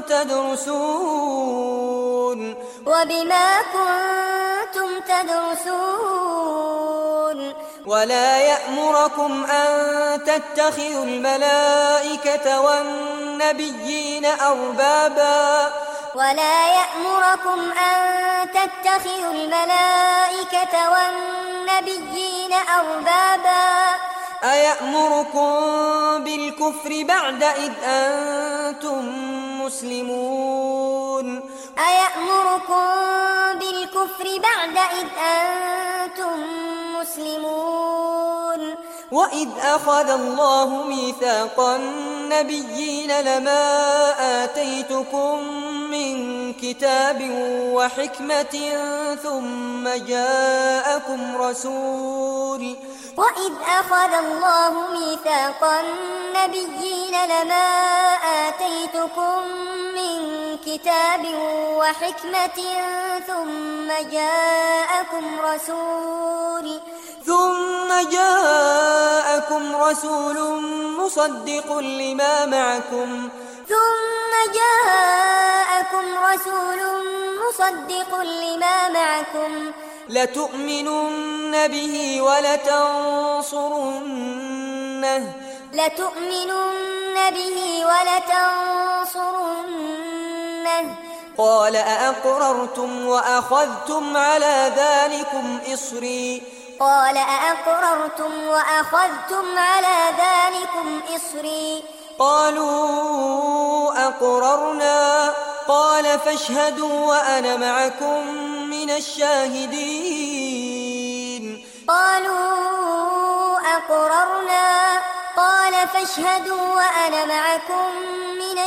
تدرسون وبما كنتم تدرسون ولا يأمركم أن تتخذوا الملائكة والنبيين أربابا ولا يأمركم أن تتخذوا الملائكة والنبيين أربابا أيأمركم بالكفر بعد إذ أنتم مسلمون أيأمركم بالكفر بعد إذ أنتم مسلمون وإذ أخذ الله ميثاق النبيين لما آتيتكم من كتاب وحكمة ثم جاءكم رسول وإذ أخذ الله ميثاق النبيين لما آتيتكم من كتاب وحكمة ثم جاءكم رسول ثم جاءكم رسول مصدق لما معكم ثم جاءكم رسول مصدق لما معكم لتؤمنن به ولتنصرنه لتؤمنن به ولتنصرنه قال أأقررتم وأخذتم على ذلكم إصري قال أأقررتم وأخذتم على ذلكم إصري قالوا أقررنا قال فاشهدوا وأنا معكم من الشاهدين قالوا أقررنا قال فاشهدوا وأنا معكم من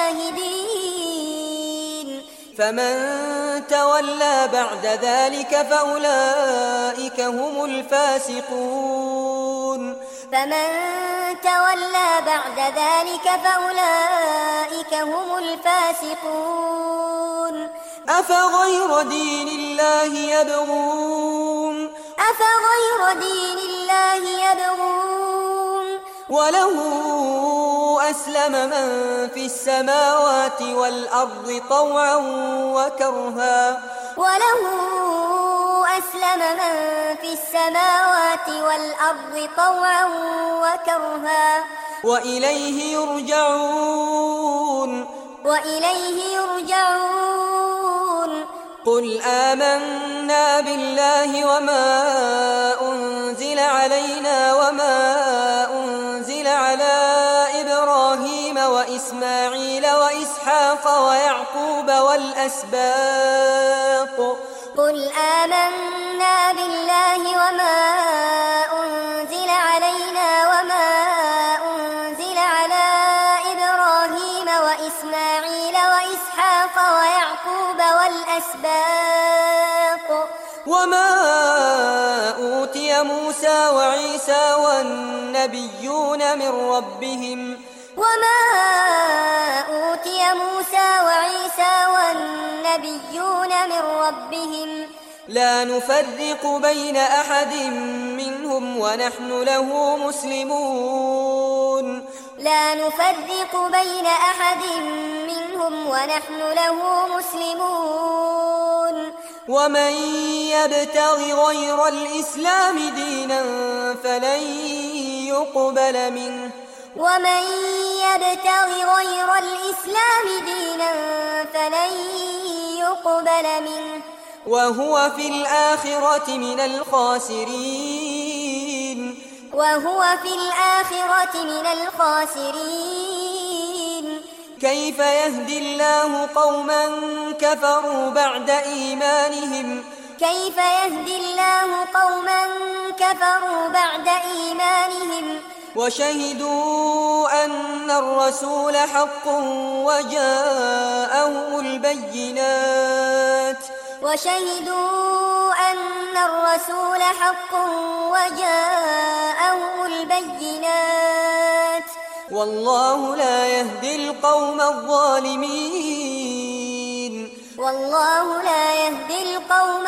الشاهدين فمن تولى بعد ذلك فأولئك هم الفاسقون فمن تولى بعد ذلك فأولئك هم الفاسقون أفغير دين الله يبغون أفغير دين الله يبغون وله أسلم من في السماوات والأرض طوعا وكرها وله أسلم من في السماوات والأرض طوعا وكرها وإليه يرجعون وإليه يرجعون قل آمنا بالله وما أنزل علينا وما أنزل على إبراهيم وإسماعيل وإسحاق ويعقوب والأسباط قل آمنا بالله وما أنزل علينا وما أنزل على إبراهيم وإسماعيل وإسحاق ويعقوب والأسباط وما أوتي موسى وعيسى والنبيون من ربهم وما أوتي موسى وعيسى والنبيون من ربهم لا نفرق بين أحد منهم ونحن له مسلمون لا نفرق بين أحد منهم ونحن له مسلمون ومن يبتغ غير الإسلام دينا فلن يقبل منه ومن يبتغ غير الإسلام دينا فلن يقبل منه وهو في الآخرة من الخاسرين وهو في الآخرة من الخاسرين كيف يهدي الله قوما كفروا بعد إيمانهم كيف يهدي الله قوما كفروا بعد إيمانهم وشهدوا أن الرسول حق وجاءهم البينات وشهدوا أن الرسول حق وجاءهم البينات والله لا يهدي القوم الظالمين والله لا يهدي القوم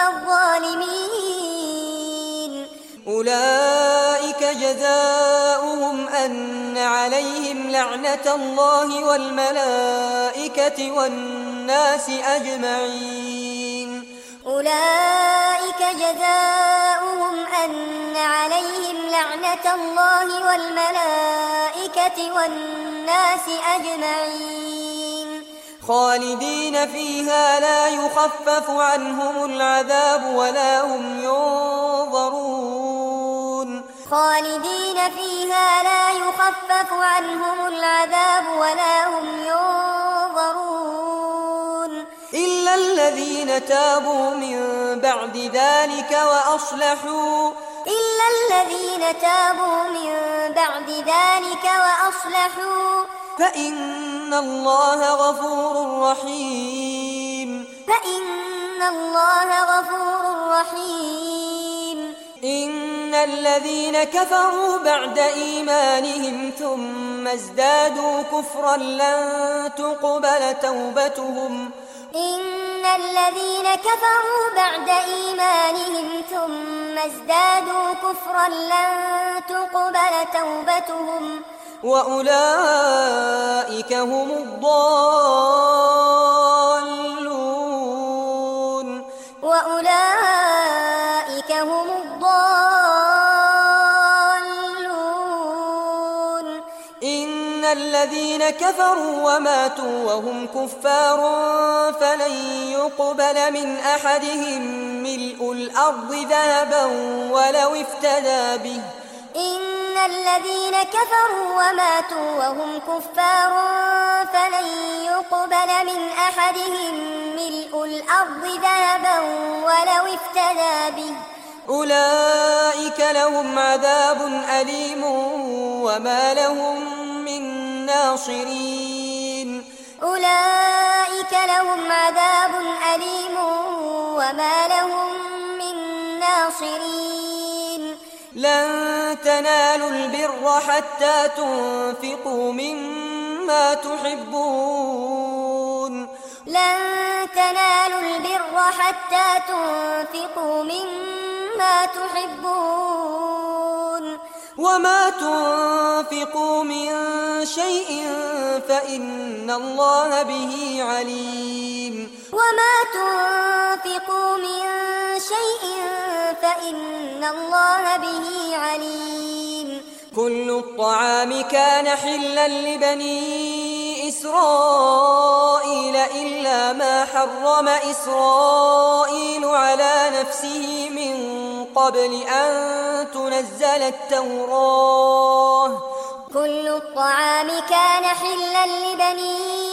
الظالمين أولئك جزاؤهم أن عليهم لعنة الله والملائكة والناس أجمعين أولئك جزاؤهم أن عليهم لعنة الله والملائكة والناس أجمعين خالدين فيها لا يخفف عنهم العذاب ولا هم ينظرون خالدين فيها لا يخفف عنهم العذاب ولا هم ينظرون إلا الذين تابوا من بعد ذلك وأصلحوا إلا الذين تابوا من بعد ذلك وأصلحوا فإن الله غفور رحيم فإن الله غفور رحيم إن الذين كفروا بعد إيمانهم ثم ازدادوا كفرا لن تقبل توبتهم إن الذين كفروا بعد إيمانهم ثم ازدادوا كفرا لن تقبل توبتهم وأولئك هم الضالون وأولئك هم الضالون إن الذين كفروا وماتوا وهم كفار فلن يقبل من أحدهم ملء الأرض ذهبا ولو افتدى به إن الذين كفروا وماتوا وهم كفار فلن يقبل من أحدهم ملء الأرض ذهبا ولو افتدى به أولئك لهم عذاب أليم وما لهم من ناصرين أولئك لهم عذاب أليم وما لهم من ناصرين لن تنالوا البر حتى تنفقوا مما تحبون لن تنالوا البر حتى تنفقوا مما تحبون وما تنفقوا من شيء فإن الله به عليم وما تنفقوا من شيء فإن الله به عليم كل الطعام كان حلا لبني إسرائيل إلا ما حرم إسرائيل على نفسه من قبل أن تنزل التوراة كل الطعام كان حلا لبني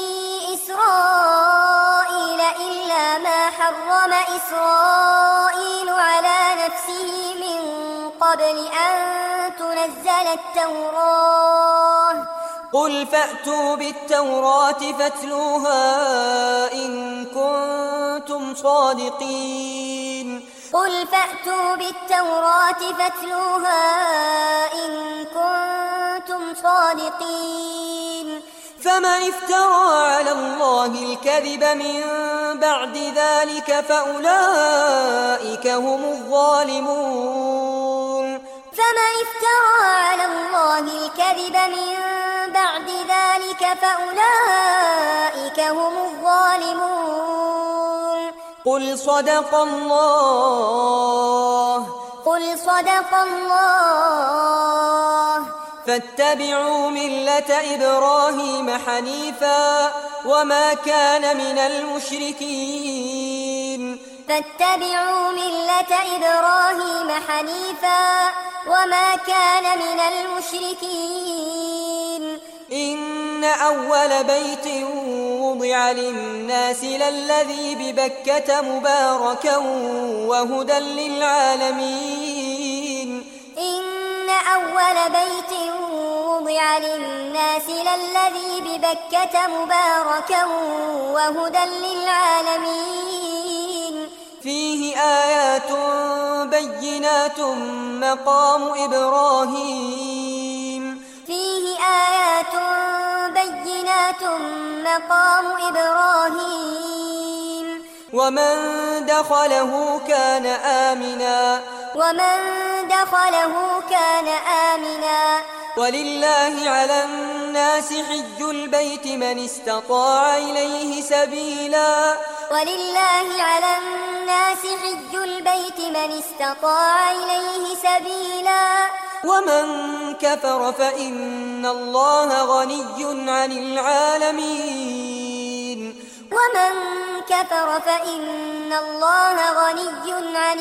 إسرائيل إلا ما حرم إسرائيل على نفسه من قبل أن تنزل التوراة قل فأتوا بالتوراة فاتلوها إن كنتم صادقين قل فأتوا بالتوراة فاتلوها إن كنتم صادقين فمن افترى على الله الكذب من بعد ذلك فأولئك هم الظالمون فمن افترى على الله الكذب من بعد ذلك فأولئك هم الظالمون قل صدق الله قل صدق الله فاتبعوا ملة إبراهيم حنيفا وما كان من المشركين فاتبعوا ملة إبراهيم حنيفا وما كان من المشركين إن أول بيت وضع للناس للذي ببكة مباركا وهدى للعالمين إن أول بيت وضع للناس للذي ببكة مباركا وهدى للعالمين فيه آيات بينات مقام إبراهيم فيه آيات بينات مقام إبراهيم ومن دخله كان آمنا ومن دخله كان آمنا ولله على الناس حج البيت من استطاع إليه سبيلا ولله على الناس حج البيت من استطاع إليه سبيلا ومن كفر فإن الله غني عن العالمين ومن كفر فإن الله غني عن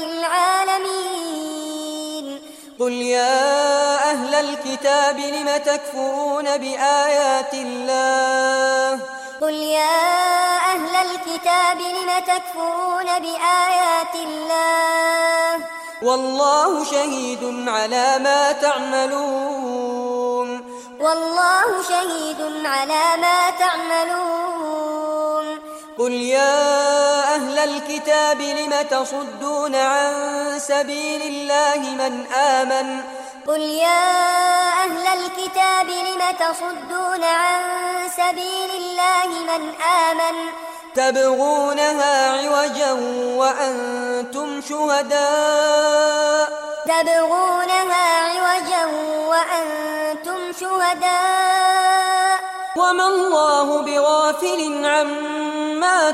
العالمين قل يا أهل الكتاب لم تكفرون بآيات الله قل يا أهل الكتاب لم تكفرون بآيات الله والله شهيد على ما تعملون والله شهيد على ما تعملون قل يا أهل الكتاب لم تصدون عن سبيل الله من آمن قل يا أهل الكتاب لم تصدون عن سبيل الله من آمن تبغونها عوجا وأنتم شهداء تبغونها عوجا وأنتم شهداء وما الله بغافل عما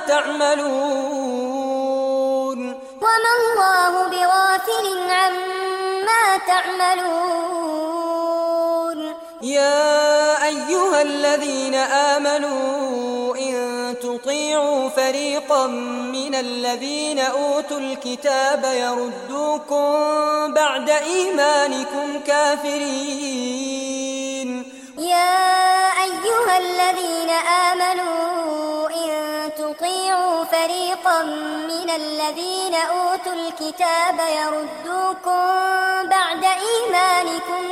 تعملون وما الله بغافل عما تعملون يا أيها الذين آمنوا إن تطيعوا فريقا من الذين أوتوا الكتاب يردوكم بعد إيمانكم كافرين يا أيها الذين آمنوا إن تطيعوا فريقا من الذين أوتوا الكتاب يردوكم بعد إيمانكم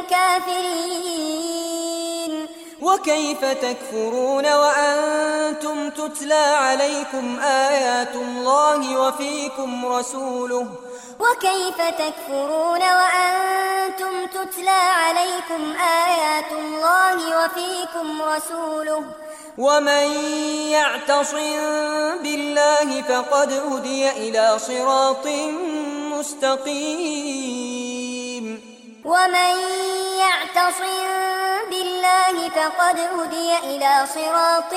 كافرين وكيف تكفرون وأنتم تتلى عليكم آيات الله وفيكم رسوله وكيف تكفرون وأنتم تتلى عليكم آيات الله وفيكم رسوله ومن يعتصم بالله فقد هدي إلى صراط مستقيم ومن يعتصم بالله فقد هدي إلى صراط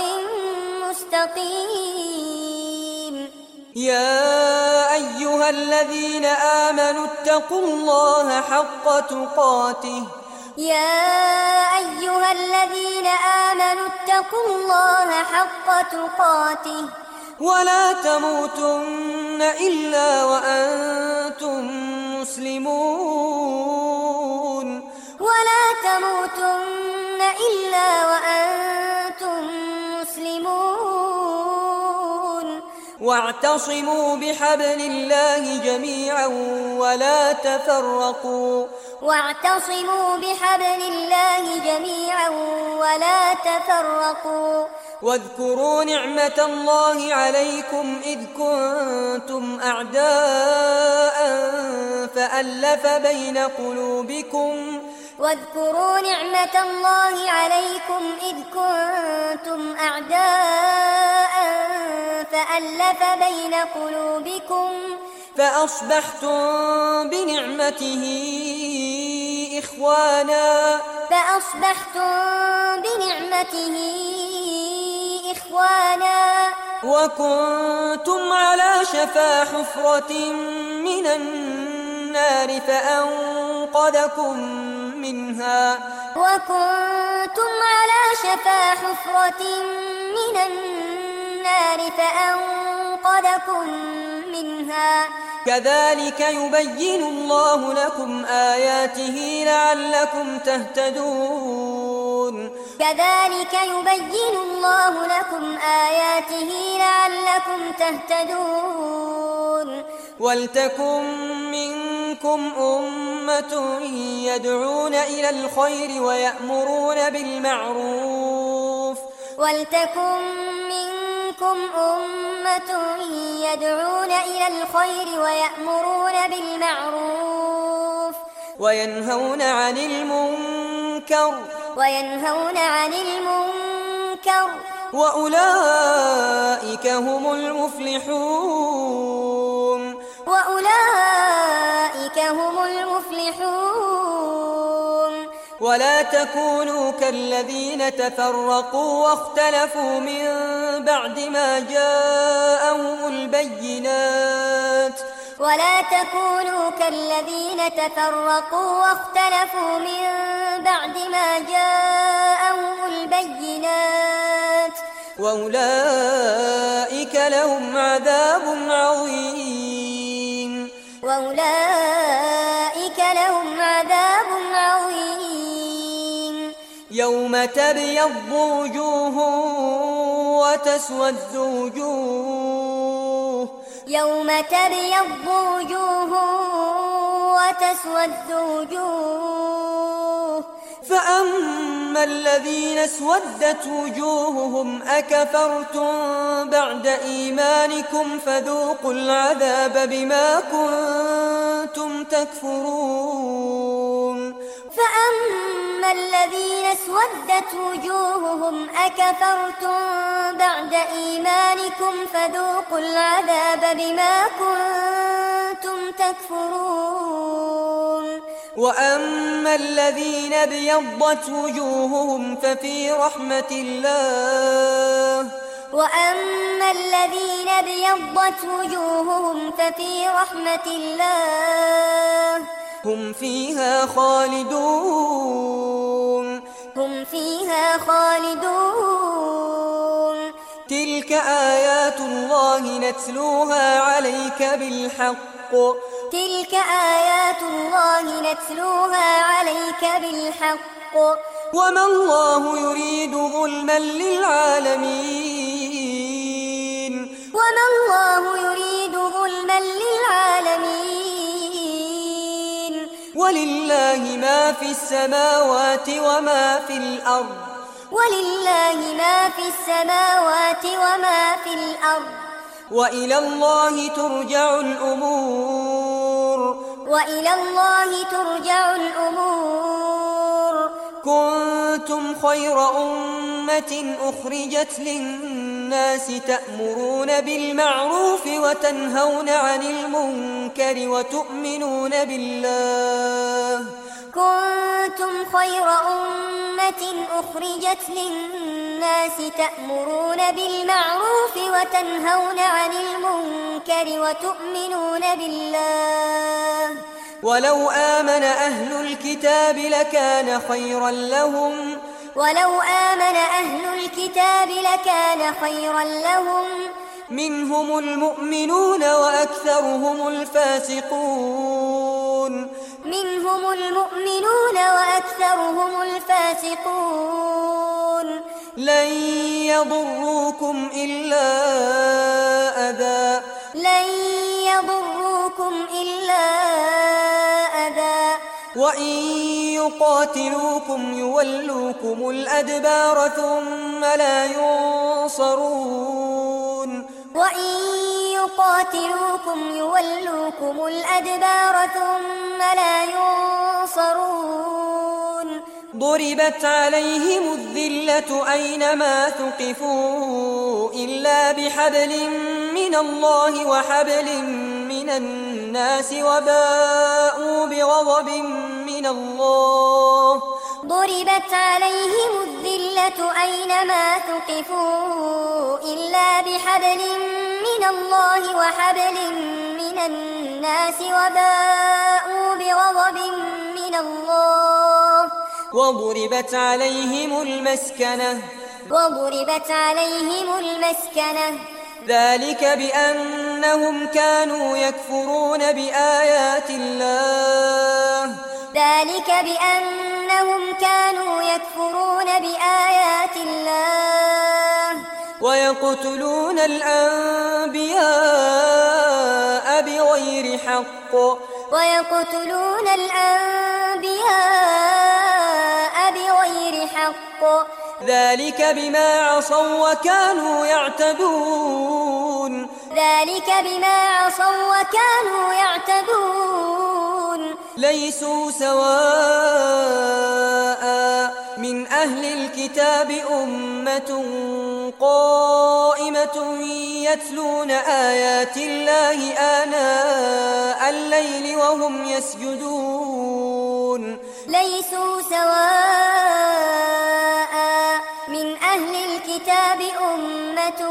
مستقيم يا أيها الذين آمنوا اتقوا الله حق تقاته يا أيها الذين آمنوا اتقوا الله حق تقاته ولا تموتن إلا وأنتم مسلمون ولا تموتن إلا وأنتم مسلمون واعتصموا بحبل الله جميعا ولا تفرقوا واعتصموا بحبل الله جميعا ولا تفرقوا واذكروا نعمة الله عليكم إذ كنتم أعداء فألف بين قلوبكم واذكروا نعمة الله عليكم إذ كنتم أعداء فألف بين قلوبكم فأصبحتم بنعمته إخوانا فأصبحتم بنعمته إخوانا وكنتم على شفا حفرة من النار فأنقذكم منها وكنتم على شفا حفرة من النار فأنقذكم منها كذلك يبين الله لكم آياته لعلكم تهتدون كذلك يبين الله لكم آياته لعلكم تهتدون ولتكن منكم أمة يدعون إلى الخير ويأمرون بالمعروف ولتكن منكم أمة يدعون إلى الخير ويأمرون بالمعروف وينهون عن المنكر وينهون عن المنكر وأولئك هم المفلحون وأولئك هم المفلحون ولا تكونوا كالذين تفرقوا واختلفوا من بعد ما جاءهم البينات ولا تكونوا كالذين تفرقوا واختلفوا من بعد ما جاءهم البينات وأولئك لهم عذاب عظيم وأولئك لهم عذاب عظيم يوم تبيض وجوه وتسود وجوه يوم تبيض وجوه وتسود وجوه فأما الذين اسودت وجوههم أكفرتم بعد إيمانكم فذوقوا العذاب بما كنتم تكفرون فأما الذين اسودت وجوههم أكفرتم بعد إيمانكم فذوقوا العذاب بما كنتم تكفرون وأما الذين ابيضت وجوههم ففي رحمة الله وأما الذين ابيضت وجوههم ففي رحمة الله هم فيها خالدون هم فيها خالدون تلك آيات الله نتلوها عليك بالحق تلك آيات الله نتلوها عليك بالحق وما الله يريد ظلما للعالمين وما الله يريد ظلما للعالمين ولله ما في السماوات وما في الأرض ولله ما في السماوات وما في الأرض وإلى الله ترجع الأمور وإلى الله ترجع الأمور كنتم خير أمة أخرجت للناس تأمرون بالمعروف وتنهون عن المنكر وتؤمنون بالله كنتم خير أمة أخرجت للناس تأمرون بالمعروف وتنهون عن المنكر وتؤمنون بالله ولو آمن أهل الكتاب لكان خيرا لهم ولو آمن أهل الكتاب لكان خيرا لهم منهم المؤمنون وأكثرهم الفاسقون منهم المؤمنون وأكثرهم الفاسقون لن يضروكم إلا أذى لن يضروكم إلا أذى وإن يقاتلوكم يولوكم الأدبار ثم لا ينصرون وإن يقاتلوكم يولوكم الأدبار ثم لا ينصرون ضربت عليهم الذلة أينما ثقفوا إلا بحبل من الله وحبل من الناس وباءوا بغضب من الله ضربت عليهم الذلة أينما ثقفوا إلا بحبل من الله وحبل من الناس وباءوا بغضب من الله وضربت عليهم المسكنة وضربت عليهم المسكنة ذلك بأنهم كانوا يكفرون بآيات الله ذلك بأنهم كانوا يكفرون بآيات الله ويقتلون الأنبياء بغير حق ويقتلون الأنبياء بغير حق ذلك بما عصوا وكانوا يعتدون ذلك بما عصوا وكانوا يعتدون ليسوا سواء من أهل الكتاب أمة قائمة يتلون آيات الله آناء الليل وهم يسجدون ليسوا سواء من أهل الكتاب أمة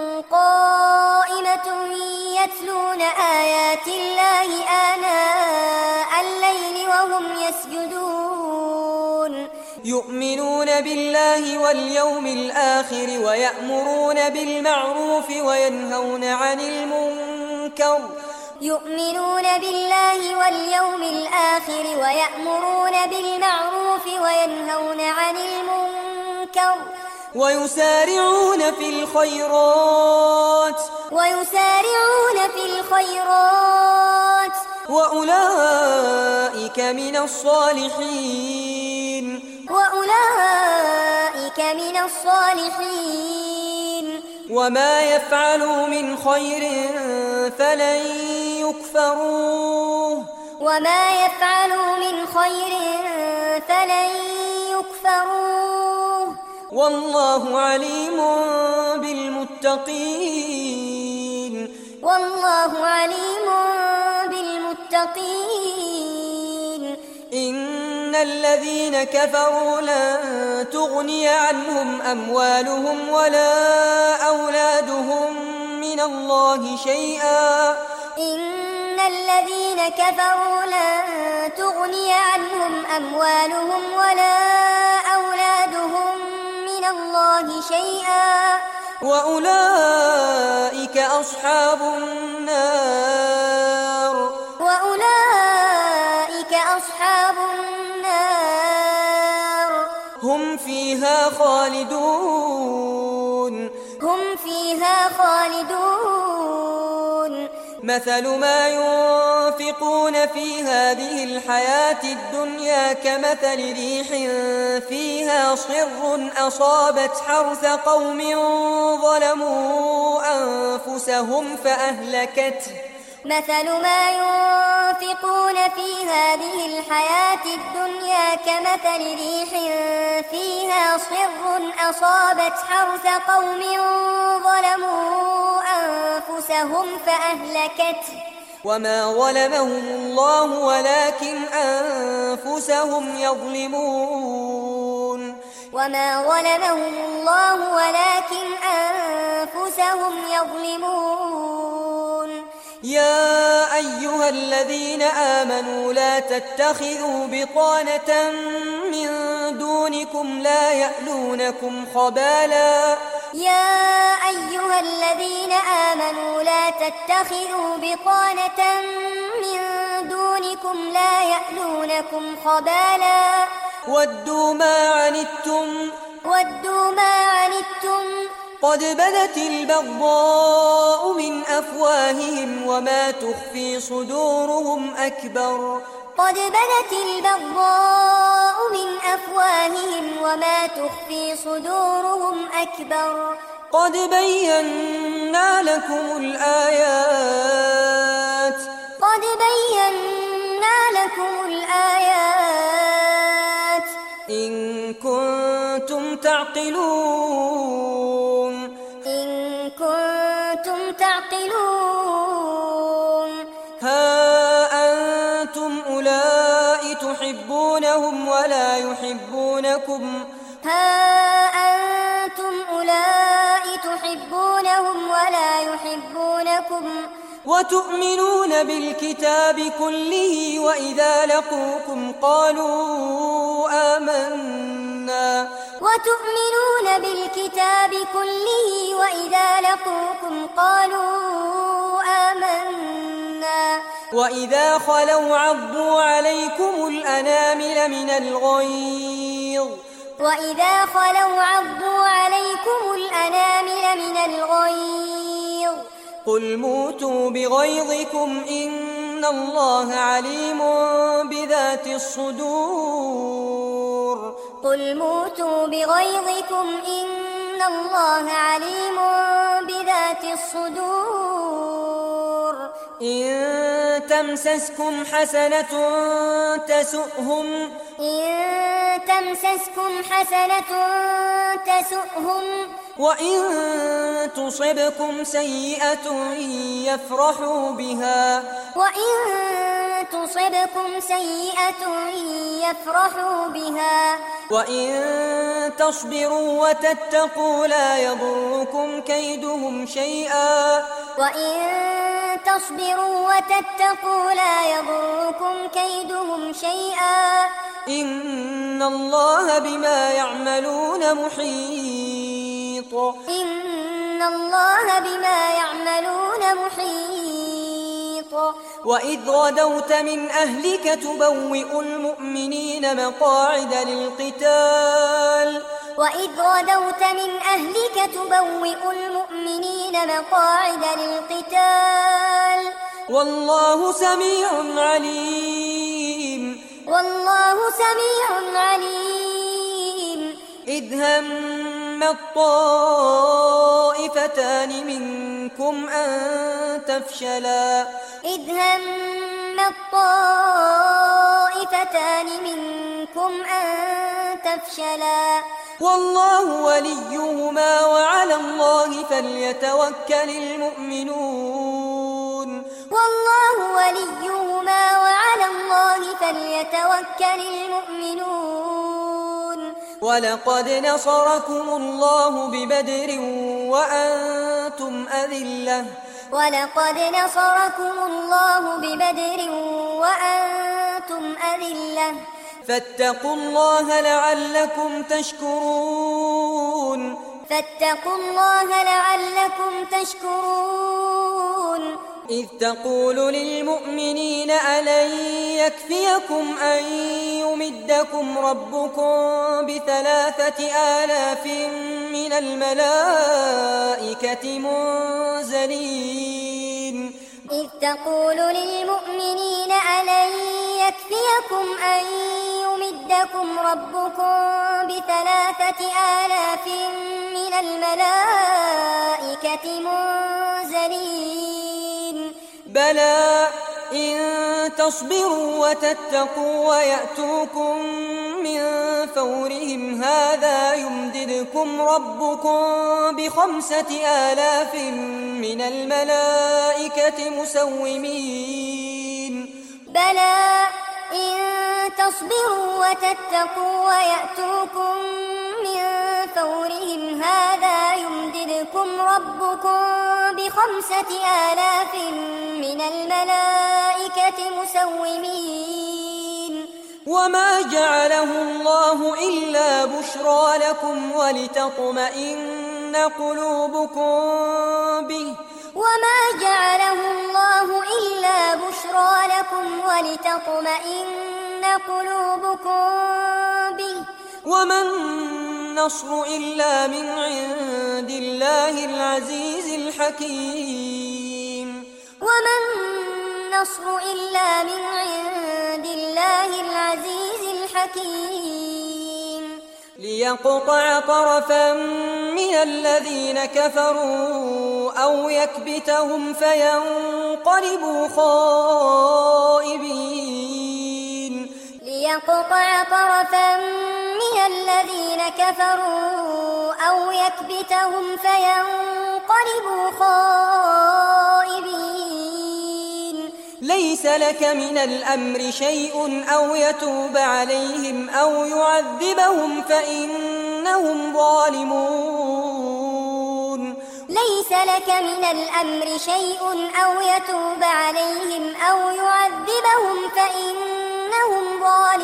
قائمة يتلون آيات الله آناء الليل وهم يسجدون يؤمنون بالله واليوم الآخر ويأمرون بالمعروف وينهون عن المنكر يؤمنون بالله واليوم الآخر ويأمرون بالمعروف وينهون عن المنكر ويسارعون في الخيرات ويسارعون في الخيرات وأولئك من الصالحين وأولئك من الصالحين وما يفعلوا من خير فلن يكفروه وما يفعلوا من خير فلن يكفروه والله عليم بالمتقين والله عليم بالمتقين إن الذين كفروا لن تغني عنهم أموالهم ولا أولادهم من الله شيئا إن الذين كفروا لن تغني عنهم أموالهم ولا أولادهم من الله شيئا وأولئك أصحاب النار وأولئك أصحاب النار هم فيها خالدون هم فيها خالدون مثل ما ينفقون في هذه الحياة الدنيا كمثل ريح فيها صر أصابت حرث قوم ظلموا أنفسهم فأهلكته مثل ما ينفقون في هذه الحياة الدنيا كمثل ريح فيها صر أصابت حرث قوم ظلموا أنفسهم فأهلكته وما ظلمهم الله ولكن أنفسهم يظلمون وما ظلمهم الله ولكن أنفسهم يظلمون يا أيها الذين آمنوا لا تتخذوا بطانة من دونكم لا يألونكم خبالا يا أيها الذين آمنوا لا تتخذوا بطانة من دونكم لا يألونكم خبالا ودوا ما عنتم ودوا ما عنتم قد بدت البغضاء من أفواههم وما تخفي صدورهم أكبر قد بدت البغضاء من أفواههم وما تخفي صدورهم أكبر قد بينا لكم الآيات قد بينا لكم الآيات إن كنتم تعقلون إن كنتم تعقلون ها أنتم أولئك تحبونهم ولا يحبونكم ها أنتم أولئك تحبونهم ولا يحبونكم وتؤمنون بالكتاب كله وإذا لقوكم قالوا آمنا وتؤمنون بالكتاب كله وإذا لقوكم قالوا آمنا وإذا خلوا عضوا عليكم الأنامل من الغيظ وإذا خلوا عضوا عليكم الأنامل من الغيظ قل موتوا بغيظكم إن الله عليم بذات الصدور قل موتوا بغيظكم إن الله عليم بذات الصدور إن تمسسكم حسنة تسؤهم إن تمسسكم حسنة تسؤهم وإن تصبكم سيئة يفرحوا بها وإن تصبكم سيئة يفرحوا بها وإن تصبروا وتتقوا لا يضركم كيدهم شيئا وإن تصبروا وتتقوا لا يضركم كيدهم شيئا إن إن الله بما يعملون محيط إن الله بما يعملون محيط وإذ غدوت من أهلك تبوئ المؤمنين مقاعد للقتال وإذ غدوت من أهلك تبوئ المؤمنين مقاعد للقتال والله سميع عليم والله سميع عليم إذ هم الطائفتان منكم أن تفشلا إذ هم الطائفتان منكم أن تفشلا والله وليهما وعلى الله فليتوكل المؤمنون والله وليهما وعلى الله فليتوكل المؤمنون ولقد نصركم الله ببدر وأنتم أذلة ولقد نصركم الله ببدر وأنتم أذلة فاتقوا الله لعلكم تشكرون فاتقوا الله لعلكم تشكرون إذ تقول للمؤمنين ألن يكفيكم أن يمدكم ربكم بثلاثة آلاف من الملائكة منزلين إذ تقول للمؤمنين ألن يكفيكم أن يمدكم ربكم بثلاثة آلاف من الملائكة منزلين بلى إن تصبروا وتتقوا ويأتوكم من فورهم هذا يمددكم ربكم بخمسة آلاف من الملائكة مسومين بلى إن تصبروا وتتقوا ويأتوكم من فورهم هذا يمددكم ربكم بخمسة آلاف من الملائكة مسومين وما جعله الله إلا بشرى لكم ولتطمئن قلوبكم به وما جعله الله إلا بشرى لكم ولتطمئن قلوبكم به وما النصر إلا من عند الله العزيز الحكيم وما النصر إلا من عند الله العزيز الحكيم ليقطع طرفا من الذين كفروا أو يكبتهم فينقلبوا خائبين ليقطع طرفا من الذين كفروا أو يكبتهم فينقلبوا خائبين ليس لك من الأمر شيء أو يتوب عليهم أو يعذبهم فإنهم ظالمون ليس لك من الأمر شيء أو يتوب عليهم أو يعذبهم فإنهم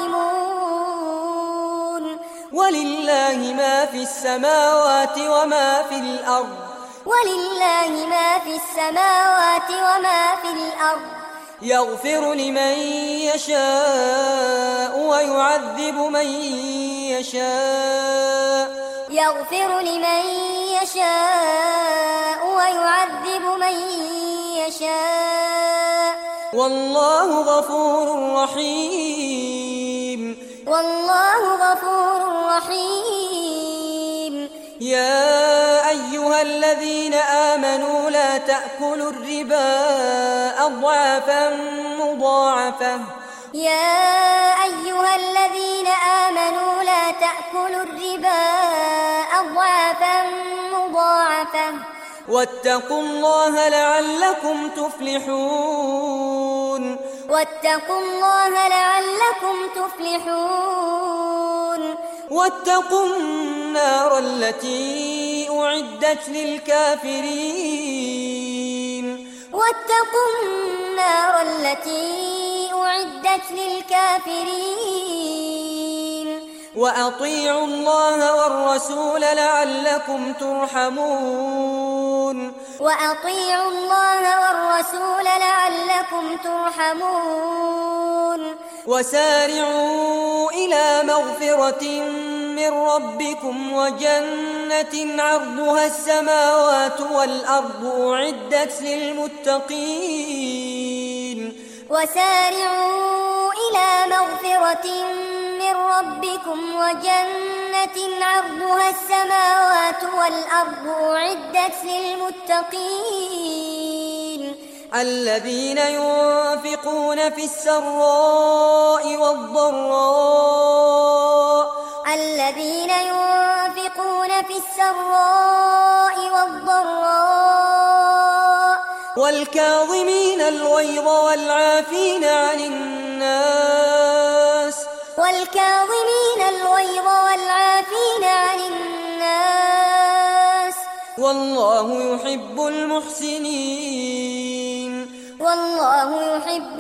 ظالمون ولله ما في السماوات وما في الأرض ولله ما في السماوات وما في الأرض يغفر لمن يشاء ويعذب من يشاء يغفر لمن يشاء ويعذب من يشاء والله غفور رحيم والله غفور رحيم يا أيها الذين آمنوا لا تأكلوا الربا أضعافا مضاعفة يا أيها الذين آمنوا لا تأكلوا الربا أضعافا مضاعفة واتقوا الله لعلكم تفلحون واتقوا الله لعلكم تفلحون واتقوا النار التي أعدت للكافرين واتقوا النار التي أعدت للكافرين وأطيعوا الله والرسول لعلكم ترحمون وأطيعوا الله والرسول لعلكم ترحمون وسارعوا إلى مغفرة من ربكم وجنة عرضها السماوات والأرض أعدت للمتقين وسارعوا إلى مغفرة من ربكم وجنة عرضها السماوات والأرض أعدت للمتقين الذين ينفقون في السراء والضراء الذين ينفقون في السراء والضراء والكاظمين الغيظ والعافين عن الناس والكاظمين الغيظ والعافين عن الناس والله يحب المحسنين والله يحب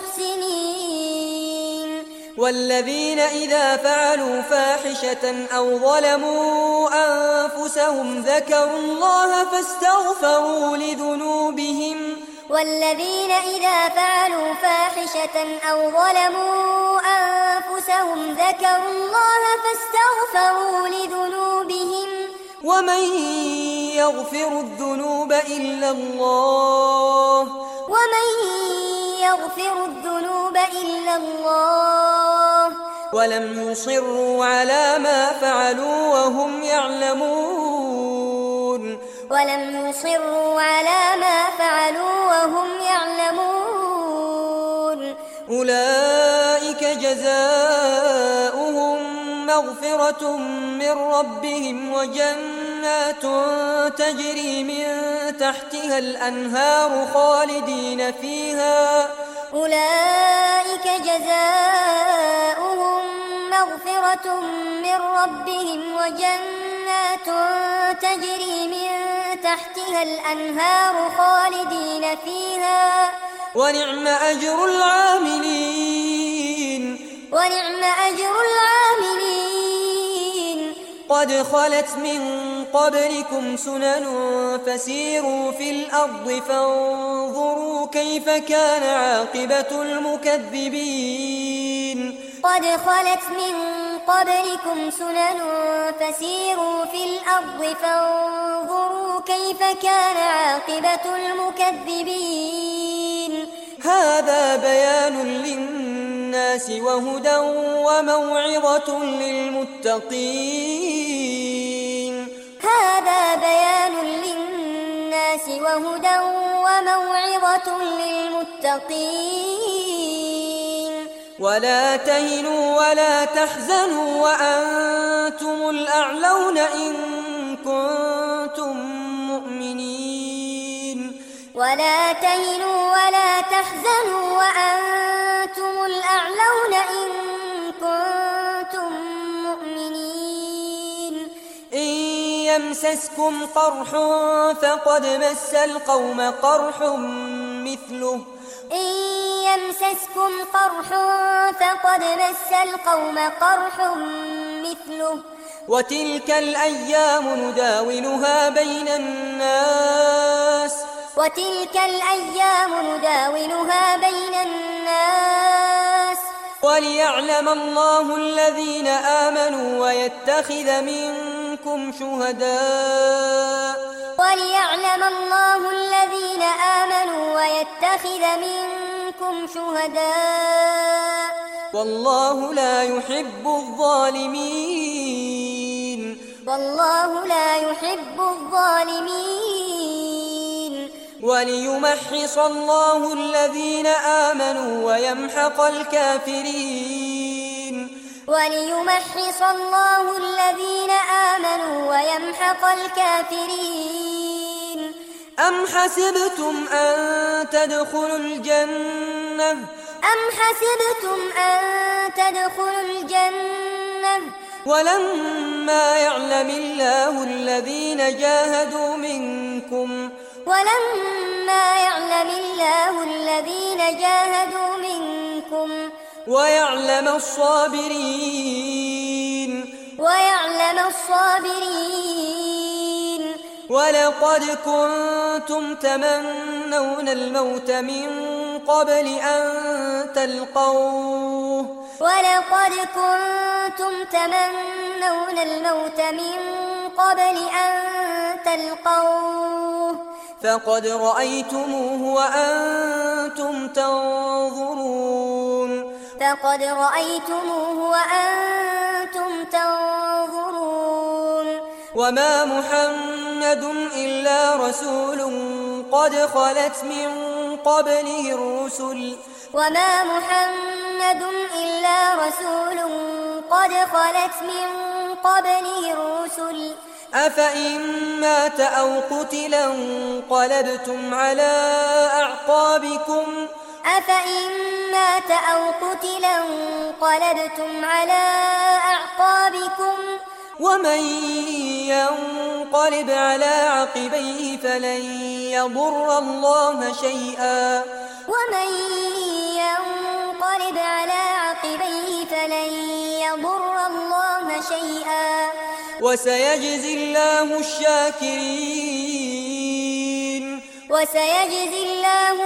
المحسنين والذين إذا فعلوا فاحشة أو ظلموا أنفسهم ذكروا الله فاستغفروا لذنوبهم والذين إذا فعلوا فاحشة أو ظلموا أنفسهم ذكروا الله فاستغفروا لذنوبهم ومن يغفر الذنوب إلا الله ومن يغفر الذنوب إلا الله ولم يصروا على ما فعلوا وهم يعلمون ولم يصروا على ما فعلوا وهم يعلمون أولئك جزاؤهم مغفرة من ربهم وجنات تجري من تحتها الأنهار خالدين فيها أولئك جزاؤهم مغفرة من ربهم وجنات تجري من تحتها الأنهار خالدين فيها ونعم أجر العاملين ونعم أجر العاملين قد خلت من قبلكم سنن فسيروا في الأرض فانظروا كيف كان عاقبة المكذبين قد خلت من قبلكم سنن فسيروا في الأرض فانظروا كيف كان عاقبة المكذبين هذا بيان للناس وهدى وموعظة للمتقين هذا بيان للناس وهدى وموعظة للمتقين ولا تهنوا ولا تحزنوا وأنتم الأعلون إن كنتم مؤمنين ولا تهنوا ولا تحزنوا وأنتم الأعلون إن كنتم مؤمنين إن يمسسكم قرح فقد مس القوم قرح مثله إن يمسسكم قرح فقد مس القوم قرح مثله وتلك الأيام نداولها بين الناس وتلك الأيام نداولها بين الناس وليعلم الله الذين آمنوا ويتخذ منكم شهداء وليعلم الله الذين آمنوا ويتخذ منكم شهداء والله لا يحب الظالمين والله لا يحب الظالمين وليمحص الله الذين آمنوا ويمحق الكافرين وليمحص الله الذين آمنوا ويمحق الكافرين أم حسبتم أن تدخلوا الجنة أم حسبتم أن تدخلوا الجنة ولما يعلم الله الذين جاهدوا منكم ولما يعلم الله الذين جاهدوا منكم ويعلم الصابرين ويعلم الصابرين. ولقد كنتم تمنون الموت من قبل أن تلقوه ولقد كنتم تمنون الموت من قبل أن تلقوه فقد رأيتموه وأنتم تنظرون فقد رأيتموه وأنتم تنظرون. وما محمد إلا رسول قد خلت من قبله الرسل وما محمد إلا رسول قد خلت من قبله الرسل أفإن مات أو قتلا انقلبتم على أعقابكم أفإن مات أو قتلا انقلبتم على أعقابكم ومن ينقلب على عقبيه فلن يضر الله شيئا ومن ينقلب على عقبيه فلن يضر الله شيئا وسيجزي الله الشاكرين وسيجزي الله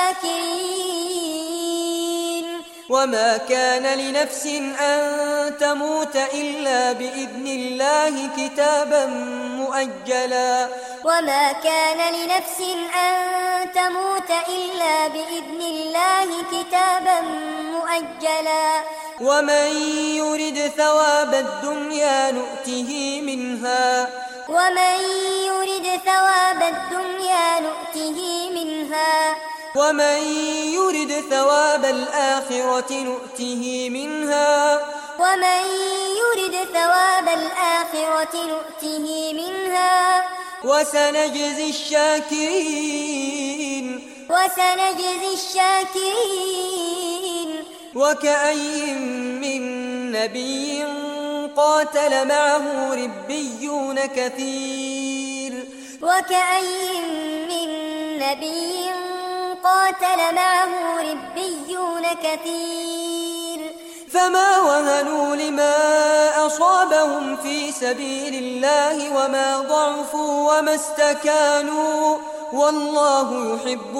الشاكرين. وما كان لنفس أن تموت إلا بإذن الله كتابا مؤجلا وما كان لنفس أن تموت إلا بإذن الله كتابا مؤجلا ومن يرد ثواب الدنيا نؤته منها ومن يرد ثواب الدنيا نؤته منها ومن يرد ثواب الآخرة نؤته منها ومن يرد ثواب الآخرة نؤته منها وسنجزي الشاكرين وسنجزي الشاكرين. وكأي من نبي قاتل معه ربيون كثير وكأي من نبي قاتل معه ربيون كثير فما وهنوا لما أصابهم في سبيل الله وما ضعفوا وما استكانوا والله يحب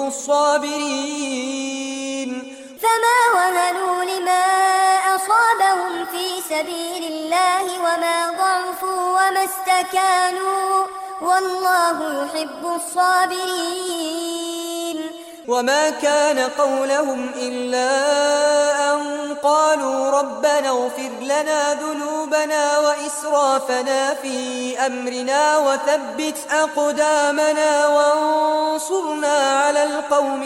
الصابرين. فما وهنوا لما أصابهم في سبيل الله وما ضعفوا وما استكانوا والله يحب الصابرين. وما كان قولهم إلا أن قالوا ربنا اغفر لنا ذنوبنا وإسرافنا في أمرنا وثبت أقدامنا وانصرنا على القوم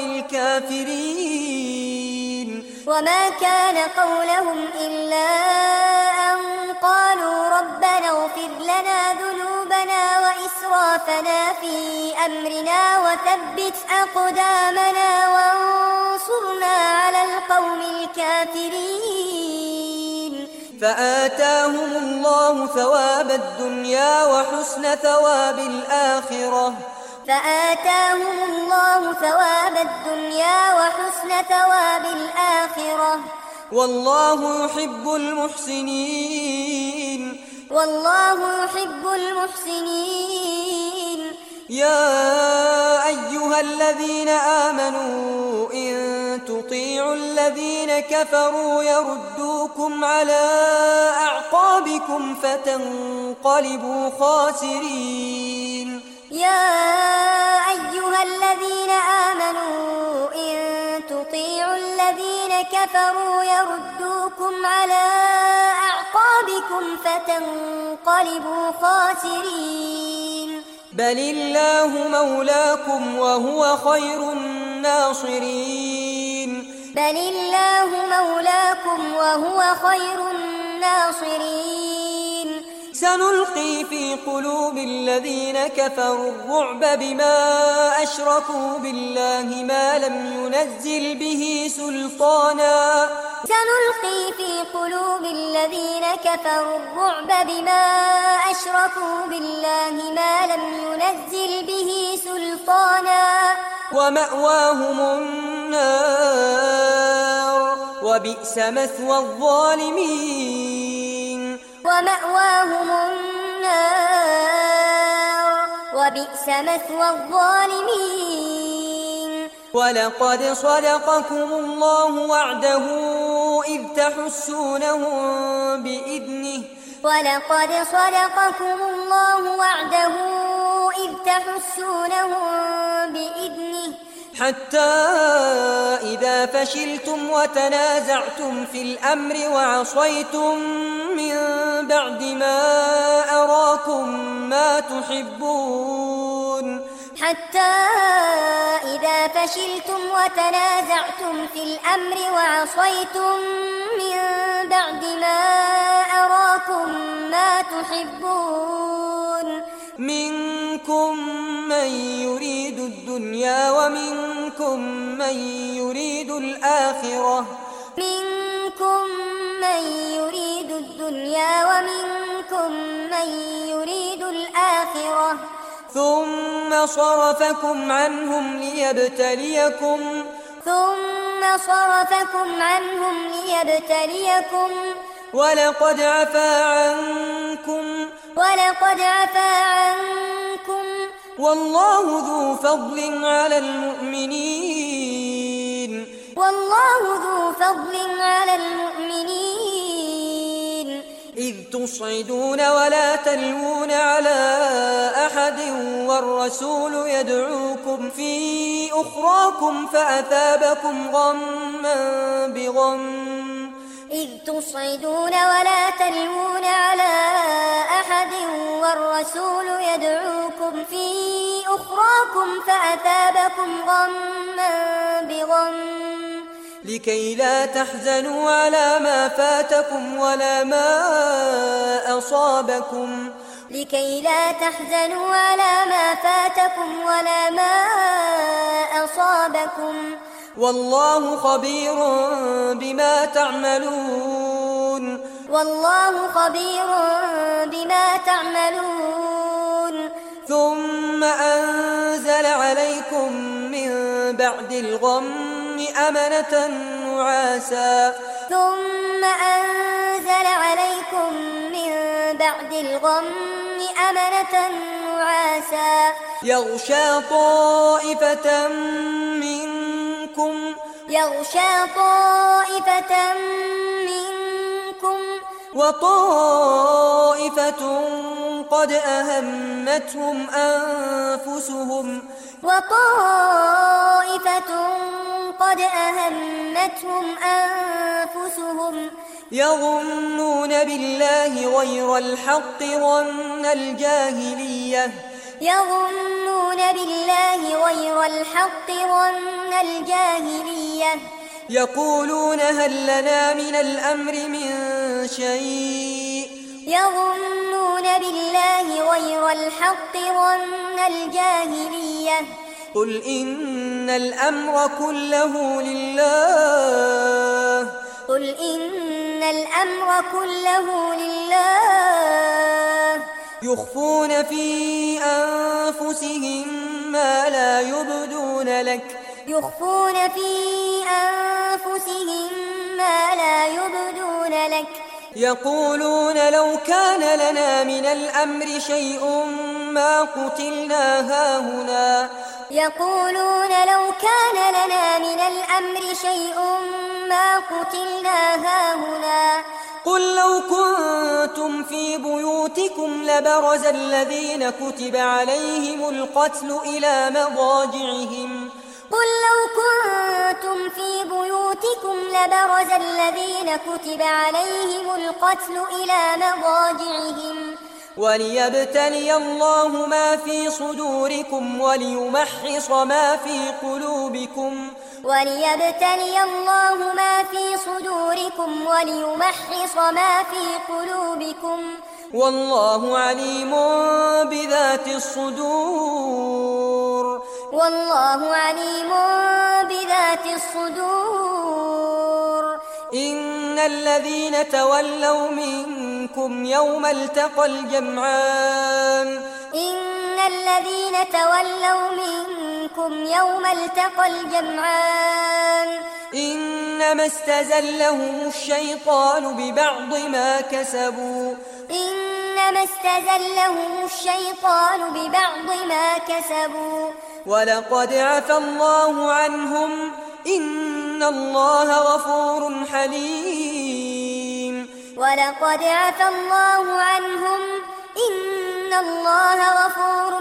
الكافرين. وما كان قولهم إلا أن قالوا ربنا اغفر لنا ذنوبنا وإسرافنا في أمرنا وثبت أقدامنا وانصرنا على القوم الكافرين. فآتاهم الله ثواب الدنيا وحسن ثواب الآخرة فآتاهم الله ثواب الدنيا وحسن ثواب الآخرة والله يحب المحسنين. والله يحب المحسنين. يا أيها الذين آمنوا إن تطيعوا الذين كفروا يردوكم على أعقابكم فتنقلبوا خاسرين. يا أيها الذين آمنوا إن تطيعوا الذين كفروا يردوكم على أعقابكم فتنقلبوا خاسرين. بل الله مولاكم وهو خير الناصرين. بل الله مولاكم وهو خير الناصرين. سنلقي في قلوب الذين كفروا الرعب بما أشركوا بالله ما لم ينزل به سلطانا سنلقي في قلوب الذين كفروا الرعب بما أشركوا بالله ما لم ينزل به سلطانا ومأواهم النار وبئس مثوى الظالمين. ومأواهم النار وبئس مثوى الظالمين ولقد صدقكم الله وعده إذ تحسونهم بإذنه ولقد صدقكم الله وعده إذ تحسونهم بإذنه حتى إذا فشلتم وتنازعتم في الأمر وعصيتم من بعد ما أراكم ما تحبون حتى إذا فشلتم وتنازعتم في الأمر وعصيتم من بعد ما أراكم ما تحبون منكم من يريد الدنيا ومنكم من يريد الآخرة منكم من يريد الدنيا ومنكم من يريد الآخرة ثم صرفكم عنهم ليبتليكم ثم صرفكم عنهم ليبتليكم ولقد عفا عنكم ولقد عفا عنكم والله ذو فضل على المؤمنين والله ذو فضل على المؤمنين إذ تصعدون ولا تلوون على أحد والرسول يدعوكم في أخراكم فأثابكم غما بغم إذ تصعدون ولا تلوون على أحد والرسول يدعوكم في أخراكم فأثابكم غما بغم لكي لا تحزنوا على ما فاتكم ولا ما أصابكم لكي لا تحزنوا على ما فاتكم ولا ما أصابكم والله خبير بما تعملون والله خبير بما تعملون ثم أنزل عليكم من بعد الغم أمنة نعاسا ثم أنزل عليكم من بعد الغم أمنة نعاسا يغشى طائفة منكم يغشى طائفة منكم وطائفة قد أهمتهم أنفسهم وطائفة قد أهمتهم أنفسهم يظنون بالله غير الحق ظن الجاهلية يظنون بالله غير الحق ظن الجاهلية يقولون هل لنا من الأمر من شيء يظنون بالله غير الحق ظن الجاهلية قل إن الأمر كله لله قل إن الأمر كله لله يخفون في أنفسهم ما لا يبدون لك يخفون في أنفسهم ما لا يبدون لك يقولون لو كان لنا من الأمر شيء ما قتلنا هاهنا يقولون لو كان لنا من الأمر شيء ما قتلنا هاهنا قل لو كنتم في بيوتكم لبرز الذين كتب عليهم القتل إلى مضاجعهم قل لو كنتم في بيوتكم لبرز الذين كتب عليهم القتل إلى مضاجعهم وليبتلي الله ما في صدوركم وليمحص ما في قلوبكم وليبتلي الله ما في صدوركم وليمحص ما في قلوبكم والله عليم بذات الصدور والله عليم بذات الصدور إن الذين تولوا منكم يوم التقى الجمعان إن الذين تولوا منكم يوم التقى الجمعان إنما استزلهم الشيطان ببعض ما كسبوا إنما استزلهم الشيطان ببعض ما كسبوا ولقد عفى الله عنهم إن الله غفور حليم ولقد عفى الله عنهم إن الله غفور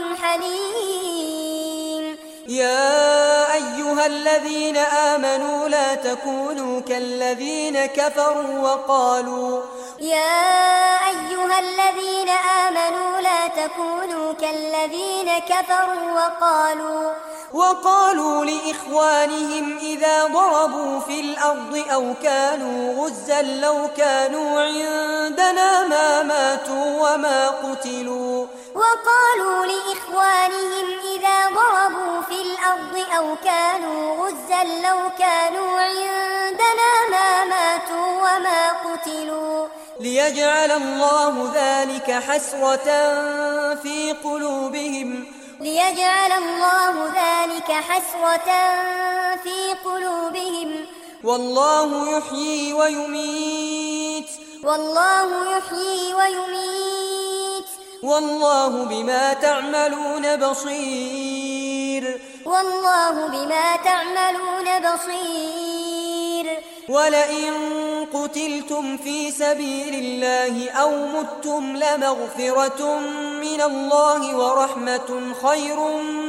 حليم يا أيها الذين آمنوا لا تكونوا كالذين كفروا وقالوا يا أيها الذين آمنوا لا تكونوا كالذين كفروا وقالوا وقالوا لإخوانهم إذا ضربوا في الأرض أو كانوا غزا لو كانوا عندنا ما ماتوا وما قتلوا وقالوا لإخوانهم إذا ضربوا في الأرض أو كانوا غزا لو كانوا عندنا ما ماتوا وما قتلوا ليجعل الله ذلك حسرة في قلوبهم ليجعل الله ذلك حسرة في قلوبهم والله يحيي ويميت والله يحيي ويميت والله بما تعملون بصير والله بما تعملون بصير ولئن قتلتم في سبيل الله أو متم لمغفرة من الله ورحمة خير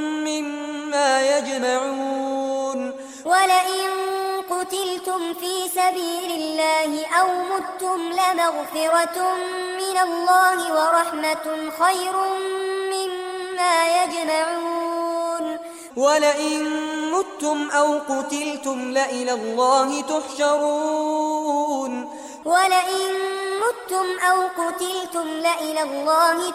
مما يجمعون ولئن قتلتم في سبيل الله أو متم لمغفرة من الله ورحمة خير مما يجمعون ولئن متم أو قتلتم لإلى الله تحشرون ولئن متم أو قتلتم لإلى الله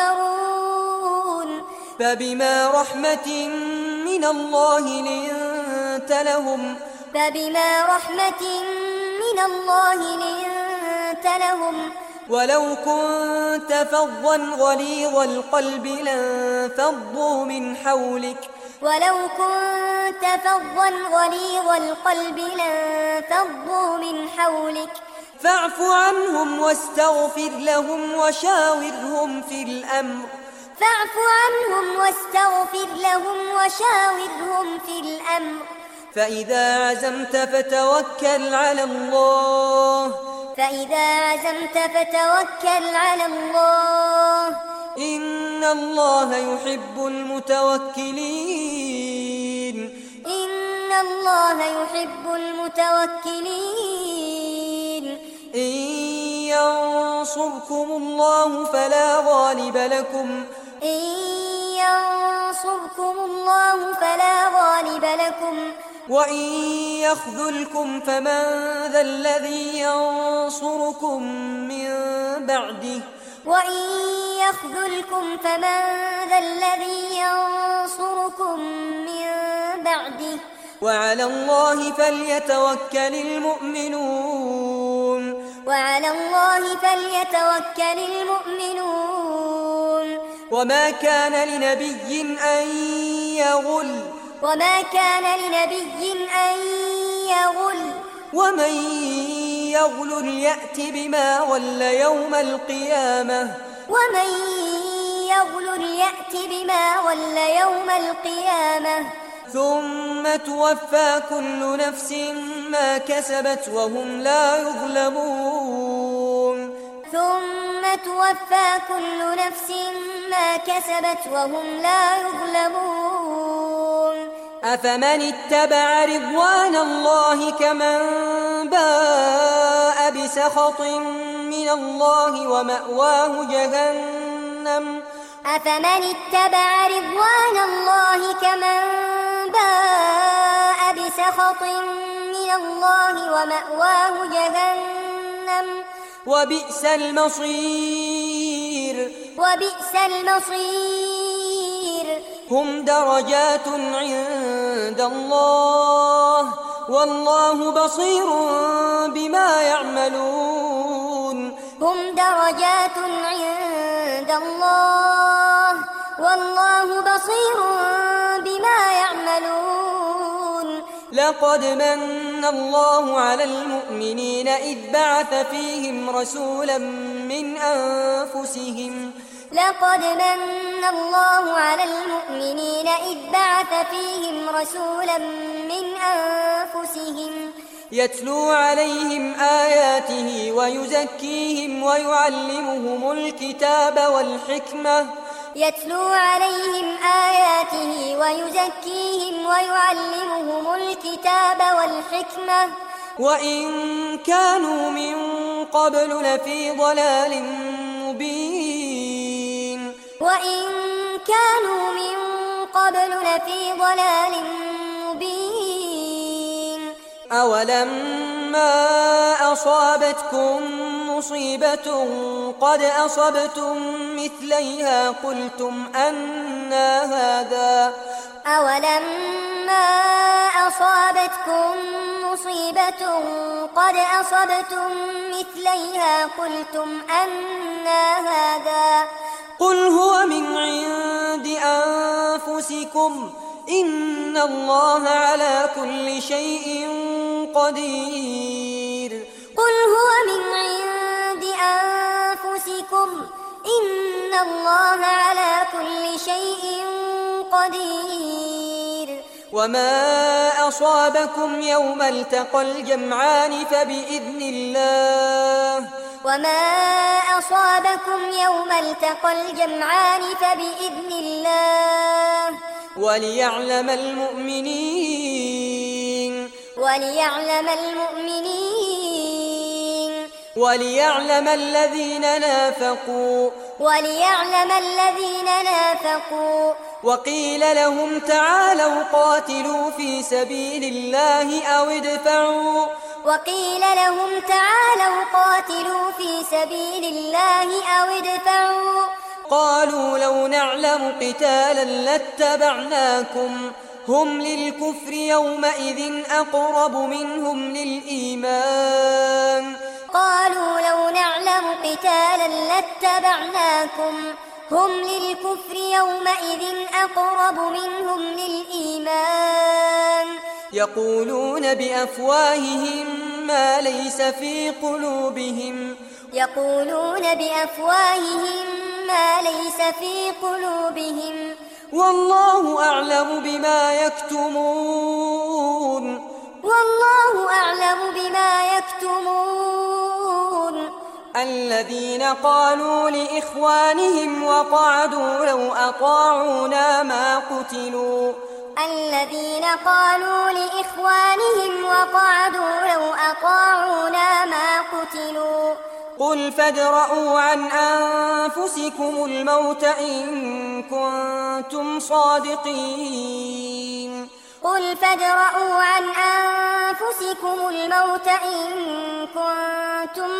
تحشرون فبما رحمة من الله لنت لهم فبما رحمة من الله لنت لهم ولو كنت فظا غليظ القلب لانفضوا من حولك ولو كنت فظا غليظ القلب لانفضوا من حولك فاعف عنهم واستغفر لهم وشاورهم في الأمر فاعف عنهم واستغفر لهم وشاورهم في الأمر فإذا عزمت فتوكل على الله فإذا عزمت فتوكل على الله إن الله يحب المتوكلين إن الله يحب المتوكلين إن ينصركم الله فلا غالب لكم إن ينصركم الله فلا غالب لكم وإن يخذلكم فمن ذا الذي ينصركم من بعده وإن يخذلكم فمن ذا الذي ينصركم من بعده وعلى الله فليتوكل المؤمنون وعلى الله فليتوكل المؤمنون وما كان لنبي أن يغل وما كان لنبي أن يغل ومن يغل يأت بما غل يوم القيامة ومن يغل يأت بما غل يوم القيامة ثم توفى كل نفس ما كسبت وهم لا يظلمون ثم توفى كل نفس ما كسبت وهم لا يظلمون أفمن اتبع رضوان الله كمن باء بسخط من الله ومأواه جهنم أفمن اتبع رضوان الله كمن باء بسخط من الله ومأواه جهنم وبئس المصير وبئس المصير هم درجات عند الله والله بصير بما يعملون هم درجات عند الله والله بصير بما يعملون لقد من الله على المؤمنين إذ بعث فيهم رسولا من أنفسهم لقد من الله على المؤمنين إذ بعث فيهم رسولا من أنفسهم يتلو عليهم آياته ويزكيهم ويعلمهم الكتاب والحكمة يتلو عليهم آياته ويزكيهم ويعلمهم الكتاب والحكمة وإن كانوا من قبل لفي ضلال مبين وإن كانوا من قبل لفي ضلال مبين أولما أصابتكم مصيبة قد أصبتم مثليها قلتم أنى هذا أولما أصابتكم مصيبة قد أصبتم مثليها قلتم أنى هذا قل هو من عند أنفسكم إن الله على كل شيء قدير قل هو من عند أنفسكم إن الله على كل شيء قدير وما أصابكم يوم التقى الجمعان فبإذن الله وما أصابكم يوم التقى الجمعان فبإذن الله وليعلم المؤمنين وليعلم المؤمنين وليعلم الذين نافقوا وليعلم الذين نافقوا وقيل لهم تعالوا قاتلوا في سبيل الله أو ادفعوا وقيل لهم تعالوا قاتلوا في سبيل الله أو ادفعوا قالوا لو نعلم قتالا لاتبعناكم هم للكفر يومئذ أقرب منهم للإيمان قالوا لو نعلم قتالا لاتبعناكم هم للكفر يومئذ أقرب منهم للإيمان يقولون بأفواههم ما ليس في قلوبهم يقولون بأفواههم ما ليس في قلوبهم والله أعلم بما يكتمون والله أعلم بما يكتمون الذين قالوا لإخوانهم وقعدوا لو أطاعونا ما قتلوا الذين قالوا لإخوانهم وقعدوا لو أطاعونا ما قتلوا قل فادرءوا عن أنفسكم الموت إن كنتم صادقين قل فادرءوا عن أنفسكم الموت إن كنتم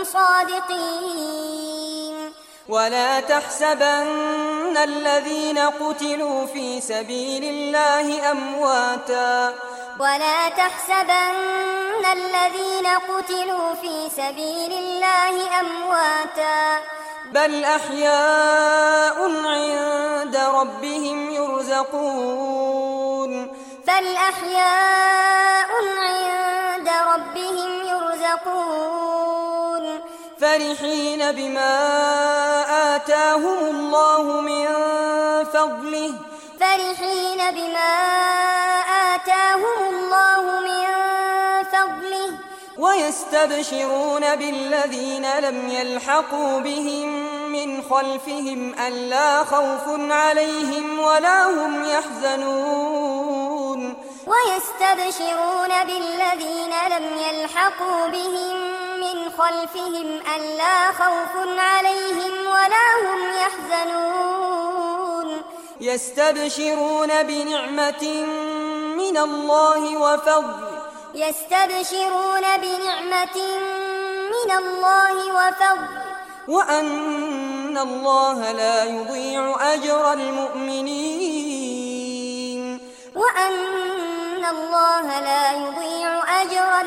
صادقين ولا تحسبن الذين قتلوا في سبيل الله أمواتا ولا تحسبن الذين قتلوا في سبيل الله أمواتا بل أحياء عند ربهم يرزقون بل أحياء عند ربهم يرزقون فرحين بما آتاهم الله من فضله فرحين بما آتاهم الله من فضله ويستبشرون بالذين لم يلحقوا بهم من خلفهم ألا خوف عليهم ولا هم يحزنون ويستبشرون بالذين لم يلحقوا بهم من خلفهم ألا خوف عليهم ولا هم يحزنون يستبشرون بنعمة من الله وفضل يستبشرون بنعمة من الله وفضل وأن الله لا يضيع أجر المؤمنين وأن الله لا يضيع أجر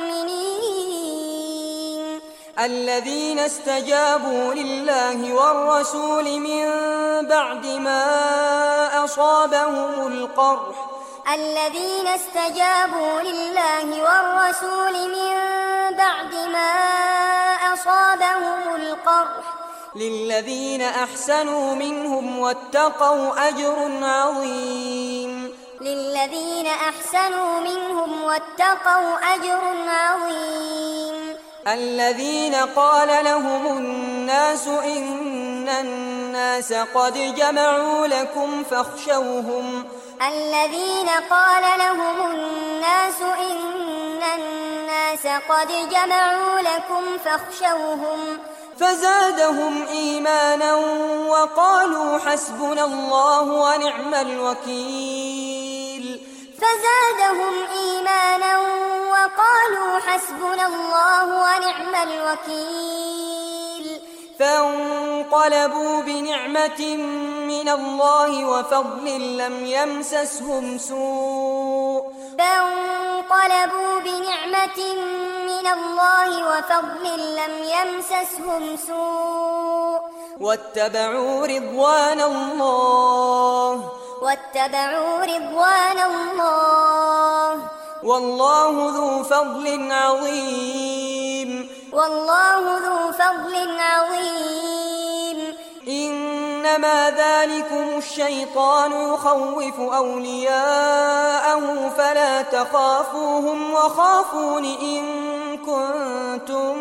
المؤمنين الذين استجابوا لله والرسول من بعد ما أصابهم القرح الذين استجابوا لله والرسول من بعد ما أصابهم القرح للذين أحسنوا منهم واتقوا أجر عظيم للذين أحسنوا منهم واتقوا أجر عظيم الذين قال لهم الناس إن الناس قد جمعوا لكم فاخشوهم الذين قال لهم الناس إن الناس قد جمعوا لكم فاخشوهم فزادهم إيمانا وقالوا حسبنا الله ونعم الوكيل فزادهم إيمانا وقالوا حسبنا الله ونعم الوكيل فانقلبوا بنعمة من الله وفضل لم يمسسهم سوء فانقلبوا بنعمة من الله وفضل لم يمسسهم سوء واتبعوا رضوان الله واتبعوا رضوان الله والله ذو فضل عظيم والله ذو فضل عظيم إنما ذلكم الشيطان يخوف أولياءه فلا تخافوهم وخافون إن كنتم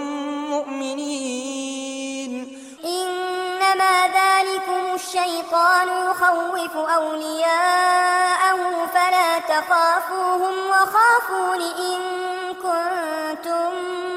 مؤمنين إنما ذلكم الشيطان يخوف أولياءه فلا تخافوهم وخافون إن كنتم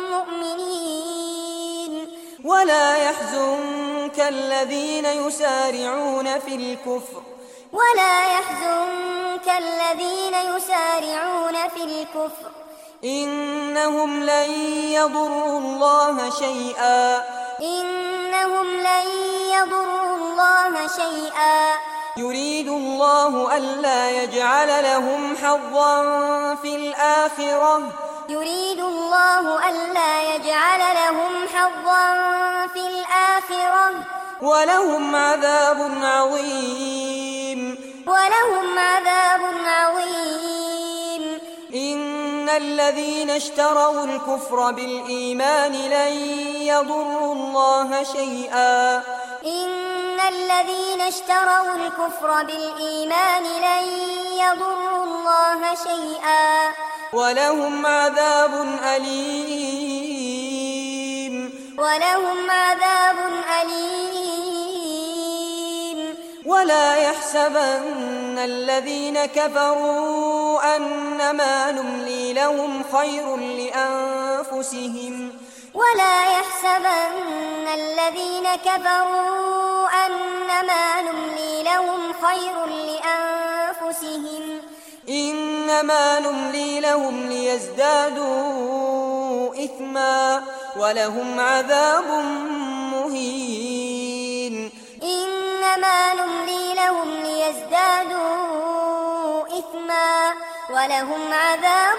مؤمنين ولا يحزنك الذين يسارعون في الكفر ولا يحزنك الذين يسارعون في الكفر إنهم لن يضروا الله شيئا إنهم لن يضروا الله شيئا يريد الله ألا يجعل لهم حظا في الآخرة يريد الله ألا يجعل لهم حظا في الآخرة ولهم عذاب عظيم ولهم عذاب عظيم إن الذين اشتروا الكفر بالإيمان لن يضروا الله شيئا إن الذين اشتروا الكفر بالإيمان لن يضروا الله شيئا ولهم عذاب أليم ولهم عذاب أليم ولا يحسبن الذين كفروا أنما نملي لهم خير لأنفسهم ولا يحسبن الذين كفروا أنما نملي لهم خير لأنفسهم إنما نملي لهم ليزدادوا إثما ولهم عذاب مهين إنما نملي لهم ليزدادوا إثما ولهم عذاب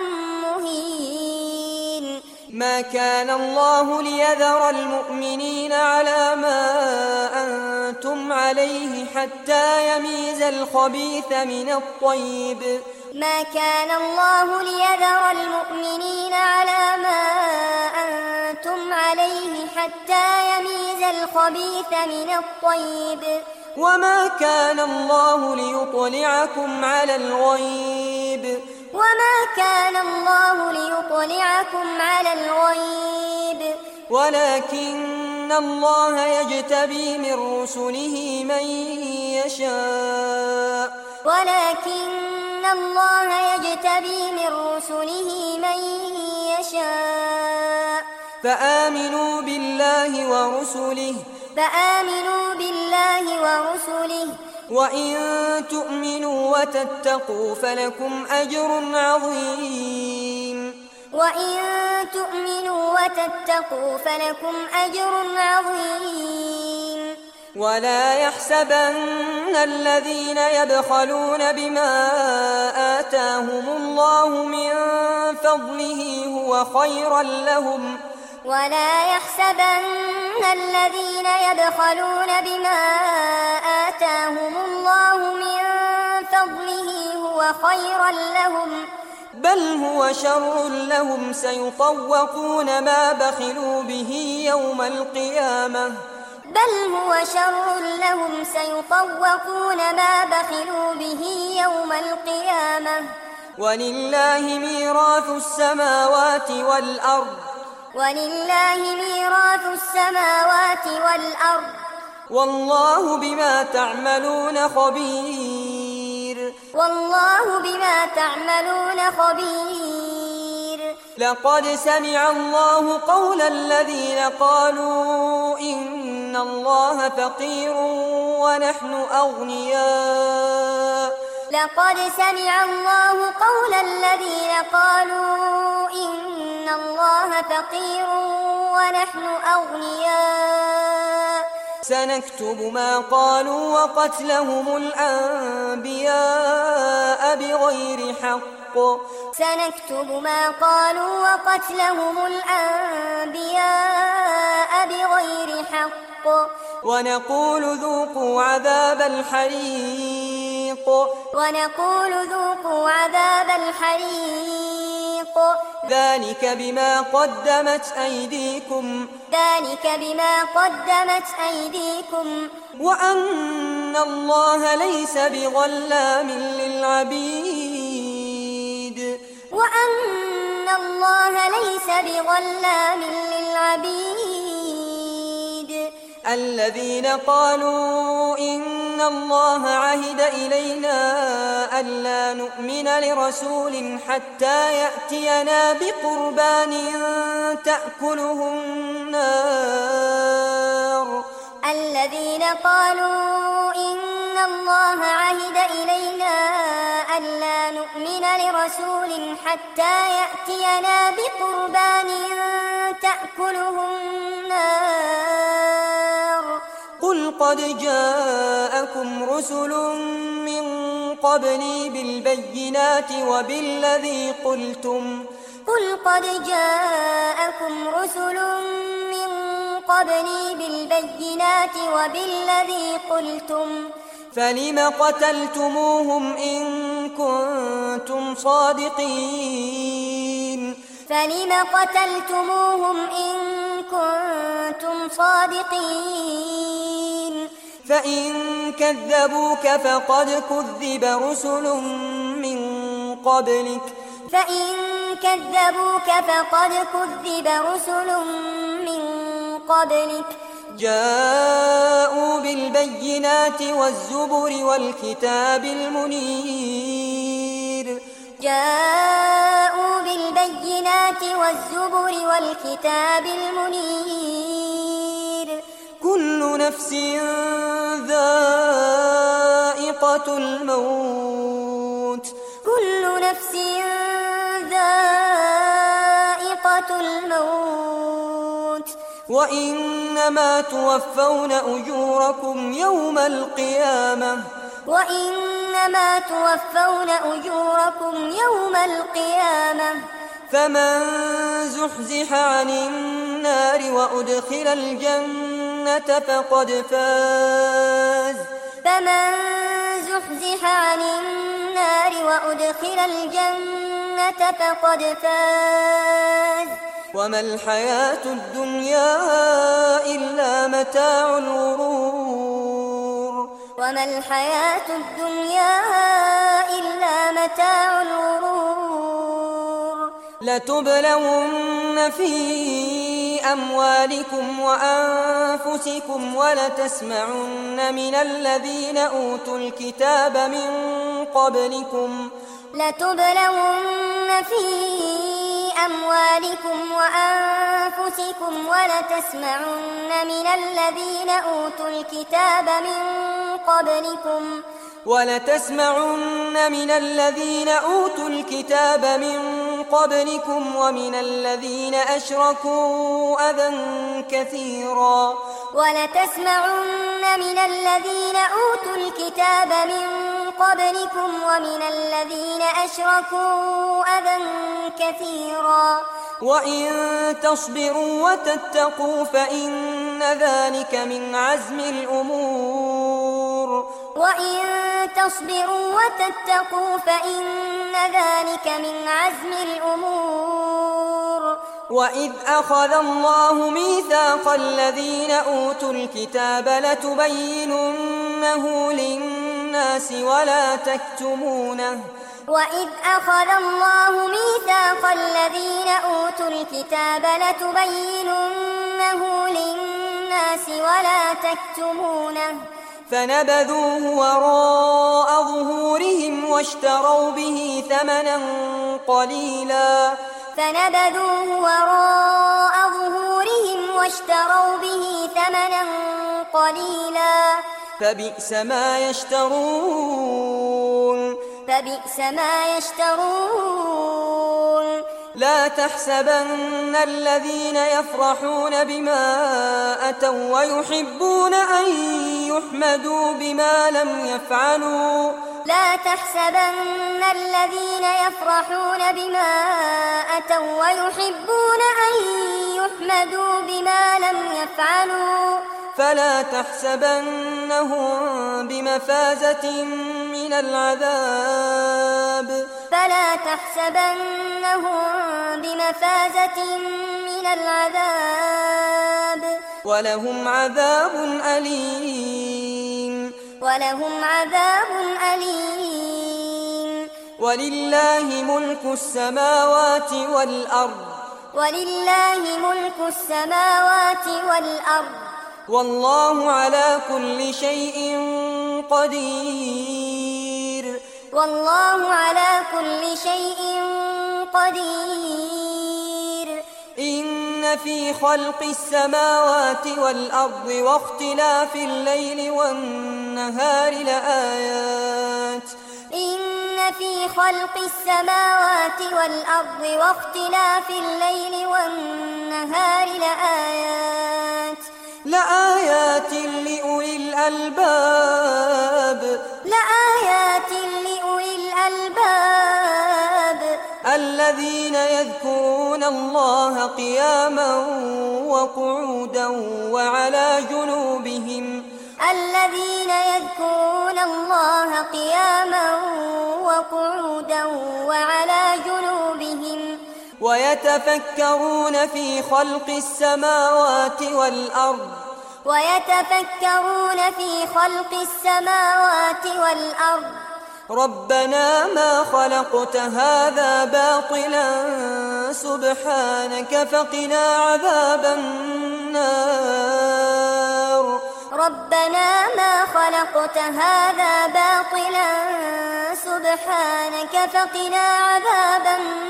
مهين ما كان الله ليذر المؤمنين على ما أنتم عليه حتى يميز الخبيث من الطيب ما كان الله ليذر المؤمنين على ما أنتم عليه حتى يميز الخبيث من الطيب وما كان الله ليطلعكم على الغيب وما كان الله ليطلعكم على الغيب ولكن الله يجتبي من رسله من يشاء ولكن الله يجتبي من رسله من يشاء فآمنوا بالله ورسله فآمنوا بالله ورسله وإن تؤمنوا وتتقوا فلكم أجر عظيم وإن تؤمنوا وتتقوا فلكم أجر عظيم ولا يحسبن الذين يبخلون بما آتاهم الله من فضله هو خيرا لهم ولا يحسبن الذين يبخلون بما آتاهم الله من فضله هو خيرا لهم بل هو شر لهم سيطوقون ما بخلوا به يوم القيامة بل هو شر لهم سيطوقون ما بخلوا به يوم القيامة ولله ميراث السماوات والأرض ولله ميراث السماوات والأرض والله بما تعملون خبير والله بما تعملون خبير لقد سمع الله قول الذين قالوا إن الله فقير ونحن أغنياء لقد سمع الله قول الذين قالوا إن الله فقير ونحن أغنياء سنكتب ما قالوا وقتلهم الأنبياء بغير حق سنكتب ما قالوا وقتلهم الأنبياء بغير حق ونقول ذوقوا عذاب الحريق ونقول ذوقوا عذاب الحريق ذلك بما قدمت أيديكم ذلك بما قدمت أيديكم وأن الله ليس بظلام للعبيد وأن الله ليس بظلام للعبيد الذين قالوا إن الله عهد إلينا ألا نؤمن لرسول حتى يأتينا بقربان تأكله النار الذين قالوا إن الله عهد إلينا ألا نؤمن لرسول حتى يأتينا بقربان تأكله النار قل قد جاءكم رسل من قبلي بالبينات وبالذي قلتم قل قد جاءكم رسل من قبلي بالبينات وبالذي قلتم فلم قتلتموهم إن كنتم صادقين فلم قتلتموهم إن كنتم صادقين فإن كذبوك فقد كذب رسل من قبلك فإن كذبوك فقد كذب رسل من قبلك جاءوا بالبينات والزبر والكتاب المنير جاءوا بالبينات والزبر والكتاب المنير كل نفس ذائقة الموت كل نفس ذائقة الموت وإنما توفون أجوركم يوم القيامة وإنما توفون أجوركم يوم القيامة فمن زحزح عن النار وأدخل الجنة فقد فاز فمن زحزح عن النار وأدخل الجنة فقد فاز وما الحياة الدنيا إلا متاع الغرور وما الحياة الدنيا إلا متاع الغرور لتبلون في أموالكم وأنفسكم ولتسمعن من الذين أوتوا الكتاب من قبلكم لتبلون في أموالكم وأنفسكم ولتسمعن من الذين أوتوا الكتاب من قبلكم ولتسمعن من الذين أوتوا الكتاب من قبلكم ومن الذين أشركوا أذى كثيرا ولتسمعن من الذين أوتوا الكتاب من قبلكم ومن الذين أشركوا أذى كثيرا وإن تصبروا وتتقوا فإن ذلك من عزم الأمور وإن تصبروا وتتقوا فإن ذلك من عزم الأمور. وإذ أخذ الله ميثاق الذين أوتوا الكتاب لتبيننه للناس ولا تكتمونه وإذ أخذ الله ميثاق الذين أوتوا الكتاب لتبيننه للناس ولا تكتمونه فنبذوه وراء ظهورهم واشتروا به ثمنا قليلا فنبذوه وراء ظهورهم واشتروا به ثمنا قليلا فبئس ما يشترون فبئس ما يشترون. لا تحسبن الذين يفرحون بما أتوا ويحبون أن يحمدوا بما لم يفعلوا لا تحسبن الذين يفرحون بما أتوا ويحبون أن يحمدوا بما لم يفعلوا فلا تحسبنهم بمفازة من العذاب فلا تحسبنهم بمفازة من العذاب ولهم عذاب أليم ولهم عذاب أليم. ولله ملك السماوات والأرض ولله ملك السماوات والأرض والله على كل شيء قدير والله على كل شيء قدير. إن في خلق السماوات والأرض واختلاف الليل والنهار لآيات إن في خلق السماوات والأرض واختلاف الليل والنهار لآيات لآيات لأولي الألباب لآيات لأولي الألباب الذين يذكرون الله قياما وقعودا وعلى جنوبهم الذين يذكرون الله قياما وقعودا وعلى جنوبهم ويتفكرون في خلق السماوات والأرض ويتفكرون في خلق السماوات والأرض ربنا ما خلقت هذا باطلا سبحانك فقنا عذاب النار ربنا ما خلقت هذا باطلا سبحانك فقنا عذاب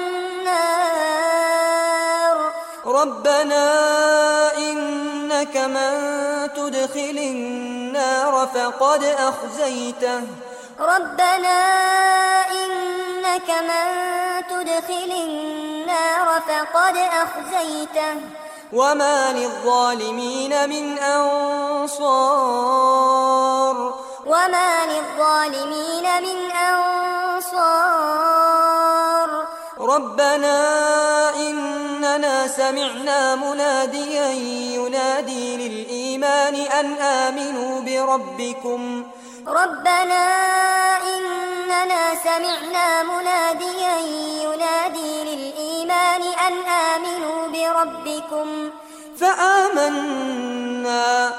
النار ربنا إنك من تدخل النار فقد أخزيته ربنا إنك من تدخل النار فقد أخزيته وما للظالمين من أنصار وما للظالمين من أنصار ربنا إننا سمعنا مناديا ينادي للإيمان أن آمنوا بربكم ربنا إننا سمعنا مناديا ينادي للإيمان أن آمنوا بربكم فآمنا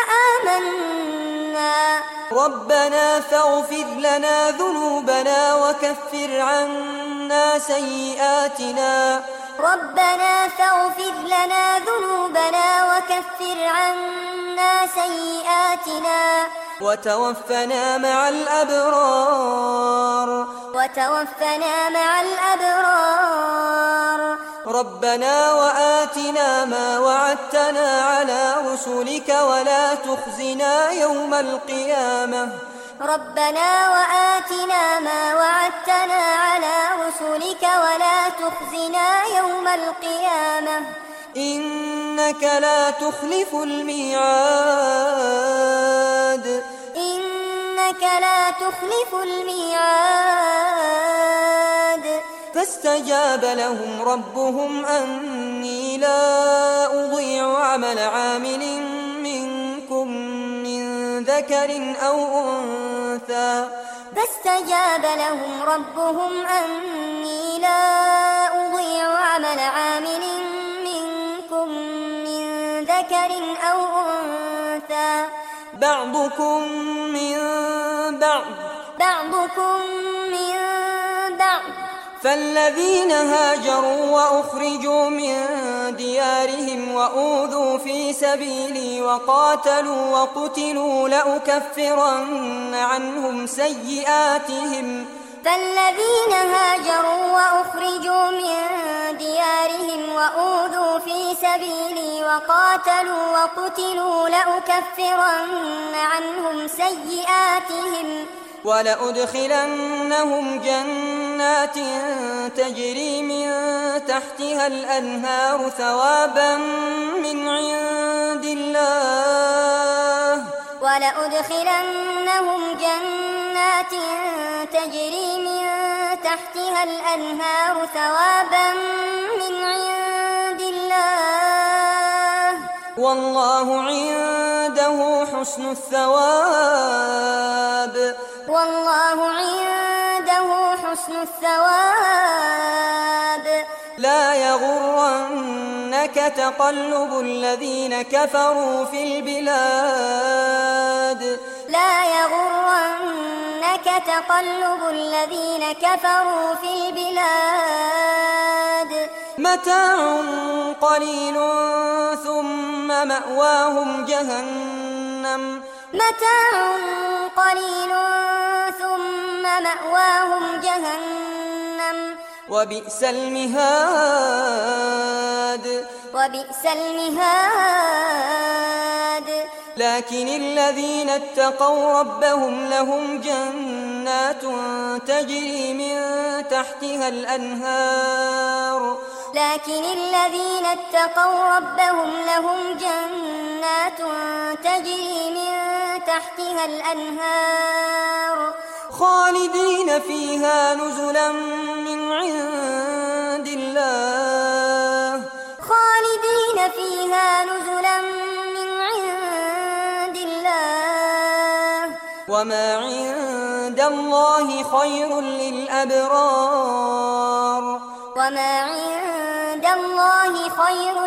فآمنا ربنا فاغفر لنا ذنوبنا وكفر عنا سيئاتنا ربنا فاغفر لنا ذنوبنا وكفر عنا سيئاتنا وتوفنا مع الأبرار وتوفنا مع الأبرار ربنا وآتنا ما وعدتنا على رسلك ولا تخزنا يوم القيامة ربنا وآتنا ما وعدتنا على رسلك ولا تخزنا يوم القيامة إنك لا تخلف الميعاد إنك لا تخلف الميعاد فاستجاب لهم ربهم أني لا أضيع عمل عامل منكم من ذكر أو أنثى فاستجاب لهم ربهم أني لا أضيع عمل عامل منكم من ذكر أو أنثى بعضكم من بعض بعضكم من بعض فالذين هاجروا وأخرجوا من ديارهم وأوذوا في سبيلي وقاتلوا وقتلوا لأكفرن عنهم سيئاتهم فالذين هاجروا وأخرجوا من ديارهم وأوذوا في سبيلي وقاتلوا وقتلوا لأكفرن عنهم سيئاتهم ولأدخلنهم جنات تجري من تحتها الأنهار ثوابا من عند الله ولأدخلنهم جنات تجري من تحتها الأنهار ثوابا من عند الله والله عنده حسن الثواب والله عنده حسن الثواب لا يغرنك تقلب الذين كفروا في البلاد لا يغرنك تقلب الذين كفروا في البلاد متاع قليل ثم مأواهم جهنم متاع قليل ثم مأواهم جهنم وبئس المهاد وبئس المهاد لكن الذين اتقوا ربهم لهم جنات تجري من تحتها الأنهار لكن الذين اتقوا ربهم لهم جنات تجري من تحتها الأنهار خالدين فيها نزلا من عند الله خالدين فيها نزلا من عند الله وما عند الله خير للأبرار وما عند الله خير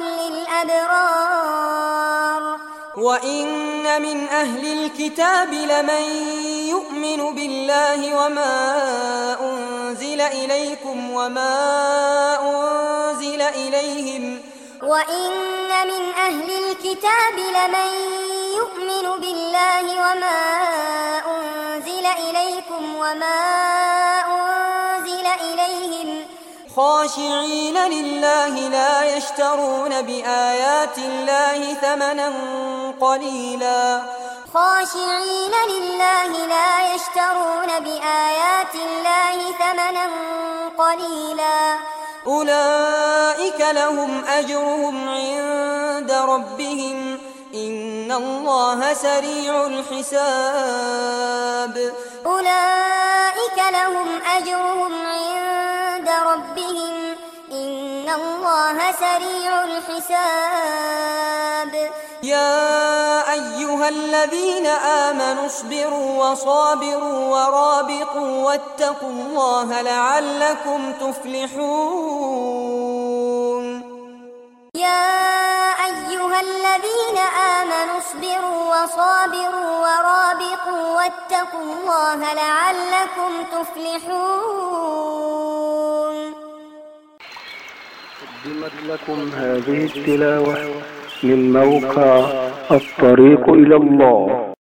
للأبرار وإن من أهل الكتاب لمن يؤمن بالله وما أنزل إليكم وما أنزل إليهم وإن من أهل الكتاب لمن يؤمن بالله وما أنزل إليكم وما أنزل إليهم خاشعين لله لا يشترون بآيات الله ثمنا قليلا خاشعين لله لا يشترون بآيات الله ثمنا قليلا أولئك لهم أجرهم عند ربهم إن الله سريع الحساب أولئك لهم أجرهم عند ربهم إن الله سريع الحساب يا أيها الذين آمنوا اصبروا وصابروا ورابطوا واتقوا الله لعلكم تفلحون يا أيها الذين آمنوا اصبروا وصابروا ورابطوا واتقوا الله لعلكم تفلحون. قدمت لكم هذه التلاوة من موقع الطريق إلى الله.